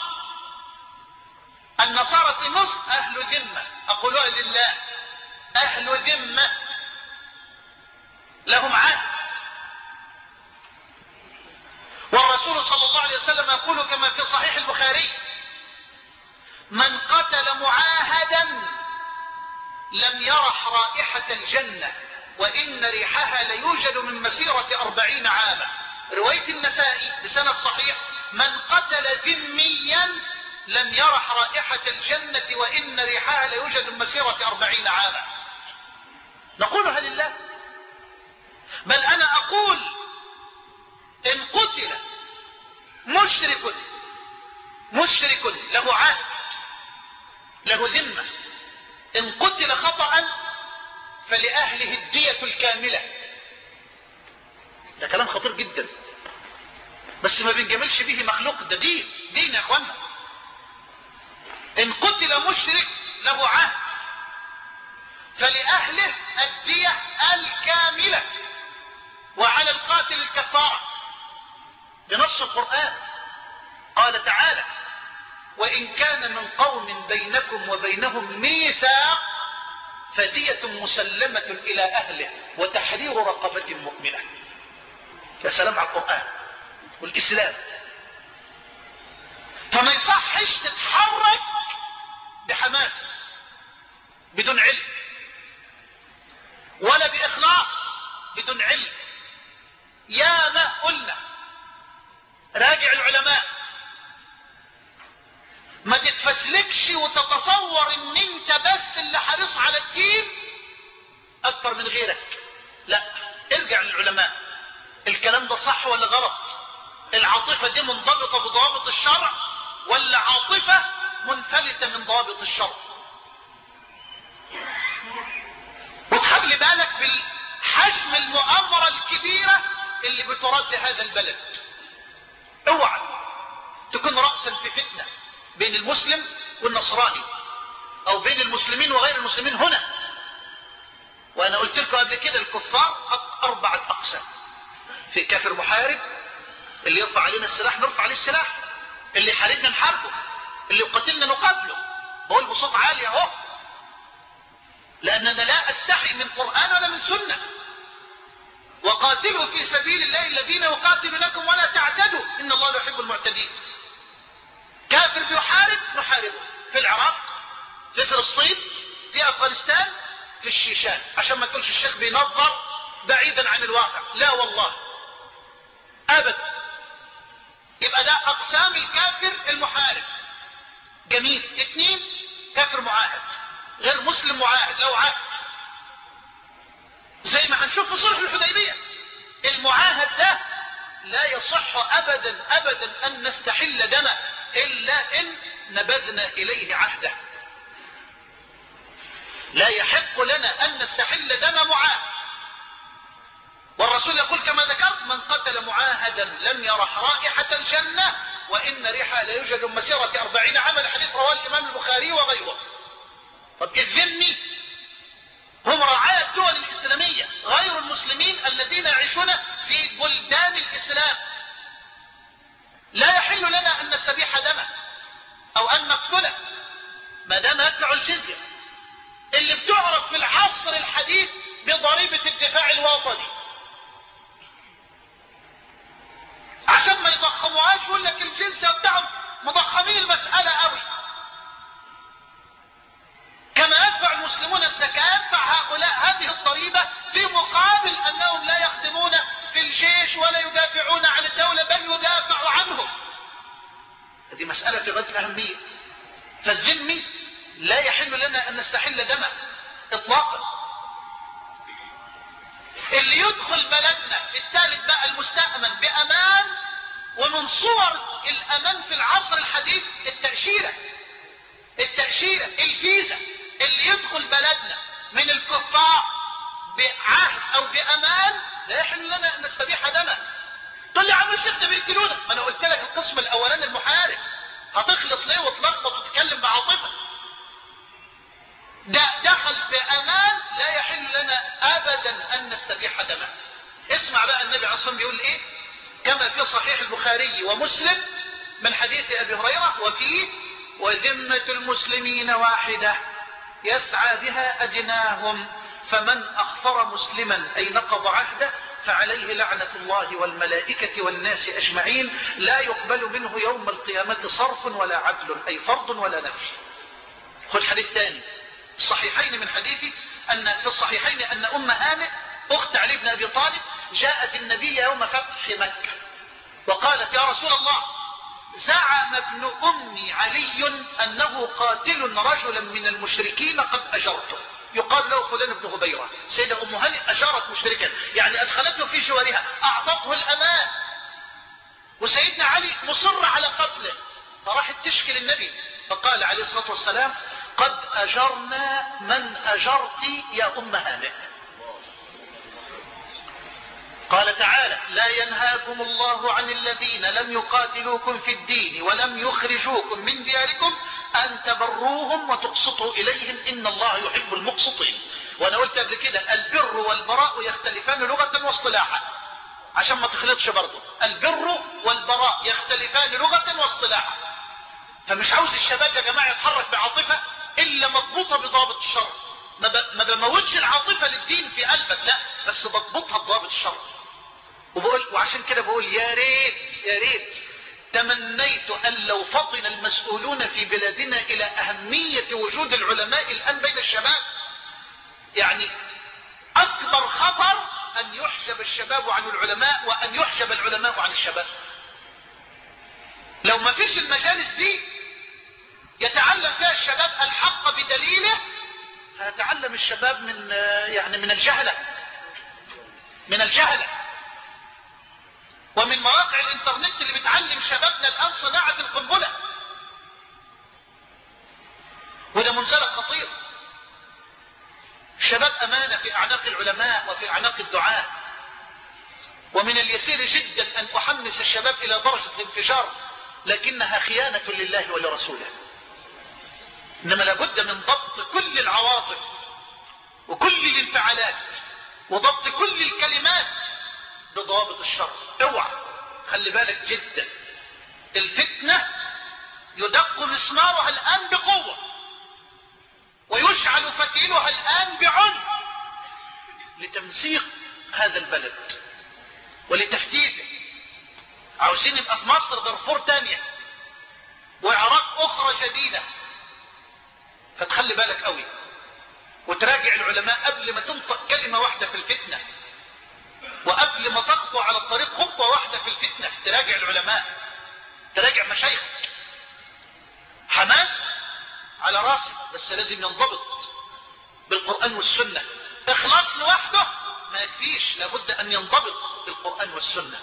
النصارى في مصر أهل ذمة، أقولها لله، أهل ذمة لهم عهد، والرسول صلى الله عليه وسلم يقول كما في صحيح البخاري: من قتل معاهدا لم يرح رائحة الجنة وإن ريحها ليوجد من مسيرة أربعين عاما. رواية النسائي بسند صحيح: من قتل ذميا لم يرح رائحة الجنة وإن ريحها ليوجد من مسيرة أربعين عاما. نقولها لله، بل أنا أقول إن قتل مشرك مشرك له عهد له ذمة، إن قتل خطأ فلأهله الدية الكاملة. ده كلام خطير جدا، بس ما بنجملش به مخلوق، ده دين دين يا اخوانا. إن قتل مشرك له عهد فلأهله الدية الكاملة، وعلى القاتل الكفارة بنص القرآن. قال تعالى: وإن كان من قوم بينكم وبينهم ميثاق فدية مسلمة إلى أهله وتحرير رقبة مؤمنة. يا سلام على القرآن والإسلام. فما يصحش تتحرك بحماس بدون علم، ولا بإخلاص بدون علم. يا ما قلنا راجع العلماء، ما تتفسلكش وتتصور ان انت بس اللي حريص على الدين اكتر من غيرك. لا، ارجع للعلماء، الكلام ده صح ولا غلط؟ العاطفة دي منضبطة بضوابط الشرع ولا عاطفة منفلتة من ضوابط الشرع؟ وتخلي بالك بالحجم المؤامرة الكبيرة اللي بترد هذا البلد. اوعى تكون رأسا في فتنة بين المسلم والنصراني، او بين المسلمين وغير المسلمين هنا. وانا قلت لكم قبل كده الكفار اربعة اقسام: في كافر محارب اللي يرفع علينا السلاح نرفع عليه السلاح، اللي يحاربنا نحاربه، اللي يقاتلنا نقاتله. بقول بصوت عالي اهو، لاننا لا استحي من قرآن ولا من سنة. وقاتلوا في سبيل الله الذين يقاتلونكم ولا تعتدوا ان الله لا يحب المعتدين. كافر بيحارب نحاربه في العراق، في فلسطين، في افغانستان، في الشيشان، عشان ما تقولش الشيخ بينظر بعيدا عن الواقع. لا والله ابدا. يبقى ده اقسام الكافر المحارب. جميل. اثنين، كافر معاهد، غير مسلم معاهد، لو عاهد زي ما هنشوف في صلح الحديبية. المعاهد ده لا يصح ابدا ابدا ان نستحل دمه الا ان نبذنا اليه عهده. لا يحق لنا ان نستحل دم معاهد. والرسول يقول كما ذكرت: من قتل معاهدا لم يرح رائحة الجنة وان ريحها لا يوجد مسيرة أربعين عاما. حديث رواه الامام البخاري وغيره. طب الذمي هم رعايا الدول الاسلامية غير المسلمين الذين يعيشون في بلدان الاسلام. لا يحل لنا ان نستبيح دمه او ان نقتله ما دام يدفع الجزية اللي بتعرف في العصر الحديث بضريبة الدفاع الوطني. عشان ما يضخموهاش يقول لك الجزية بتاعهم مضخمين المسألة قوي. كما يدفع المسلمون الزكاة يدفع هؤلاء هذه الضريبة في مقابل انهم لا يخدمون في الجيش ولا يدافعون عن الدولة بل يدافع عنهم. هذه مسألة في غاية الأهمية. فالذمي لا يحل لنا ان نستحل دمه اطلاقا. اللي يدخل بلدنا الثالث بقى المستأمن بامان. ومن صور الامان في العصر الحديث التأشيرة التأشيرة الفيزا. اللي يدخل بلدنا من الكفار بعهد او بامان لا يحل لنا ان نستبيح دمه. تقول لي يا عم الشيخ ده بيقتلونا. ما انا قلت لك القسم الاولاني المحارب. هتخلط ليه وتلخبط وتتكلم بعاطفه؟ ده دخل بأمان لا يحل لنا أبدا أن نستبيح دمه. اسمع بقى النبي عليه الصلاة والسلام بيقول إيه كما في صحيح البخاري ومسلم من حديث أبي هريرة وفيه: وذمة المسلمين واحدة يسعى بها أدناهم فمن أخفر مسلما أي نقض عهده فعليه لعنة الله والملائكة والناس أجمعين لا يقبل منه يوم القيامة صرف ولا عدل أي فرض ولا نفل. خذ حديث ثاني في الصحيحين من حديث أن في الصحيحين أن أم هانئ أخت علي بن أبي طالب جاءت النبي يوم فتح مكة وقالت: يا رسول الله زعم ابن أمي علي أنه قاتل رجلا من المشركين قد أجرته يقال له فلان بن هبيرة. سيدة أم هانئ أجارت مشركا يعني أدخلته في جوارها أعطته الأمان. وسيدنا علي مصر على قتله فراحت تشكي للنبي فقال عليه الصلاة والسلام: قد أجرنا من أجرت يا أم هانئ. قال تعالى: لا ينهاكم الله عن الذين لم يقاتلوكم في الدين ولم يخرجوكم من دياركم أن تبروهم وتقسطوا إليهم إن الله يحب المقسطين. وأنا قلت قبل كده البر والبراء يختلفان لغة واصطلاحا عشان ما تخلطش برضه. البر والبراء يختلفان لغة واصطلاحا. فمش عاوز الشباب يا جماعة يتحرك بعاطفة إلا مضبوطة بضابط الشرع. ما بموتش العاطفة للدين في قلبك، لا، بس بضبطها بضابط الشرع. وبقول وعشان كده بقول يا ريت يا ريت تمنيت أن لو فطن المسؤولون في بلادنا إلى أهمية وجود العلماء الآن بين الشباب. يعني أكبر خطر أن يحجب الشباب عن العلماء وأن يحجب العلماء عن الشباب. لو ما فيش المجالس دي يتعلم فيها الشباب الحق بدليله هيتعلم الشباب من يعني من الجهلة من الجهلة ومن مواقع الانترنت اللي بتعلم شبابنا الآن صناعة القنبلة. وده منزلق خطير. الشباب أمانة في أعناق العلماء وفي أعناق الدعاة. ومن اليسير جدا أن أحمس الشباب إلى درجة الانفجار لكنها خيانة لله ولرسوله. إنما لابد من ضبط كل العواطف وكل الانفعالات وضبط كل الكلمات بضوابط الشرع. اوعى خلي بالك جدا. الفتنة يدق مسمارها الآن بقوة ويشعل فتيلها الآن بعنف لتمزيق هذا البلد ولتفتيته. عاوزين يبقى في مصر دارفور تانية وعراق أخرى جديدة فتخلي بالك قوي وتراجع العلماء قبل ما تنطق كلمة واحدة في الفتنة، وقبل ما تخطو على الطريق خطوة واحدة في الفتنة تراجع العلماء، تراجع مشايخك. حماس على راسك، بس لازم ينضبط بالقرآن والسنة. اخلاص لوحده ما يكفيش، لابد ان ينضبط بالقرآن والسنة،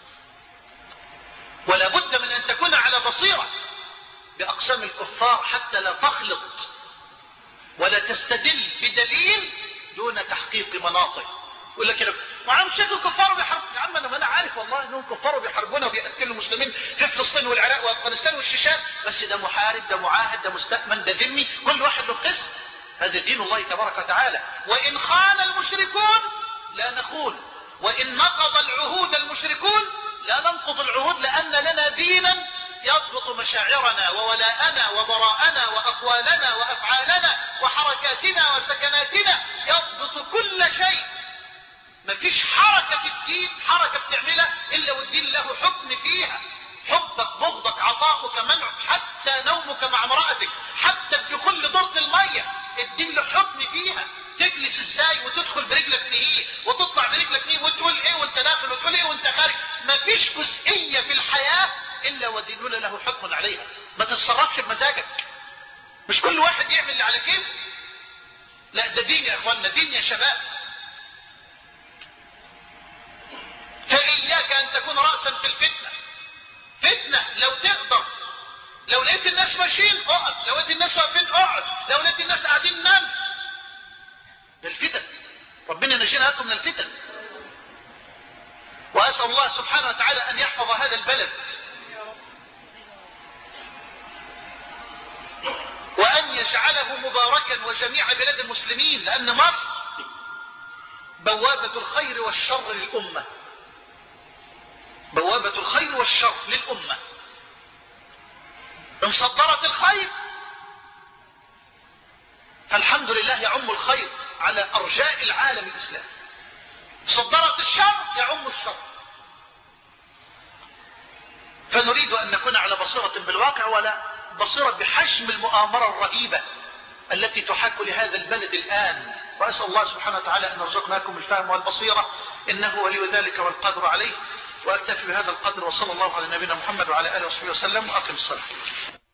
ولا بد من ان تكون على بصيرة باقسام الكفار حتى لا تخلط ولا تستدل بدليل دون تحقيق مناطق. يقول لك ما عم شايف الكفار بيحاربوا، يا عم انا ما انا عارف والله انهم كفار بيحاربونا وبيقتلوا المسلمين في فلسطين والعراق وافغانستان والشيشان، بس ده محارب، ده معاهد، ده مستأمن، ده ذمي، كل واحد له قسم. هذا دين الله تبارك وتعالى. وان خان المشركون لا نخون، وان نقض العهود المشركون لا ننقض العهود، لان لنا دينا يضبط مشاعرنا وولاءنا وبراءنا واقوالنا وافعالنا وحركاتنا وسكناتنا، يضبط كل شيء. مفيش حركة في الدين حركة بتعملها الا والدين له حكم فيها. حبك، بغضك، عطاؤك، منعك، حتى نومك مع امرأتك، حتى الدخول لدورة المية الدين له حكم فيها. تجلس ازاي وتدخل برجلك نهيه وتطلع برجلك نهيه وتقول ايه وانت داخل وتقول ايه وانت خارج. مفيش جزئية في الحياة الا وديننا له حكم عليها. ما تتصرفش بمزاجك، مش كل واحد يعمل اللي على كيفه. لا ده دين يا اخوانا، دين يا شباب. فإياك أن تكون رأسا في الفتنة. فتنة لو تقدر، لو لقيت الناس ماشيين اقف، لو لقيت الناس واقفين اقعد، لو لقيت الناس قاعدين نام. الفتن ربنا ينجينا لكم من الفتن. وأسأل الله سبحانه وتعالى أن يحفظ هذا البلد، وأن يجعله مباركا وجميع بلاد المسلمين، لأن مصر بوابة الخير والشر للأمة، بوابة الخير والشر للأمة. إن صدرت الخير فالحمد لله يعم الخير على أرجاء العالم الإسلامي، صدرت الشر يعم الشر. فنريد أن نكون على بصيرة بالواقع ولا بصيرة بحجم المؤامرة الرهيبة التي تحاك لهذا البلد الآن. وأسأل الله سبحانه وتعالى أن يرزقناكم الفهم والبصيرة، إنه ولي ذلك والقدر عليه. وأكتفي بهذا القدر، وصلى الله على نبينا محمد وعلى آله وصحبه وسلم، وأقم الصلاة.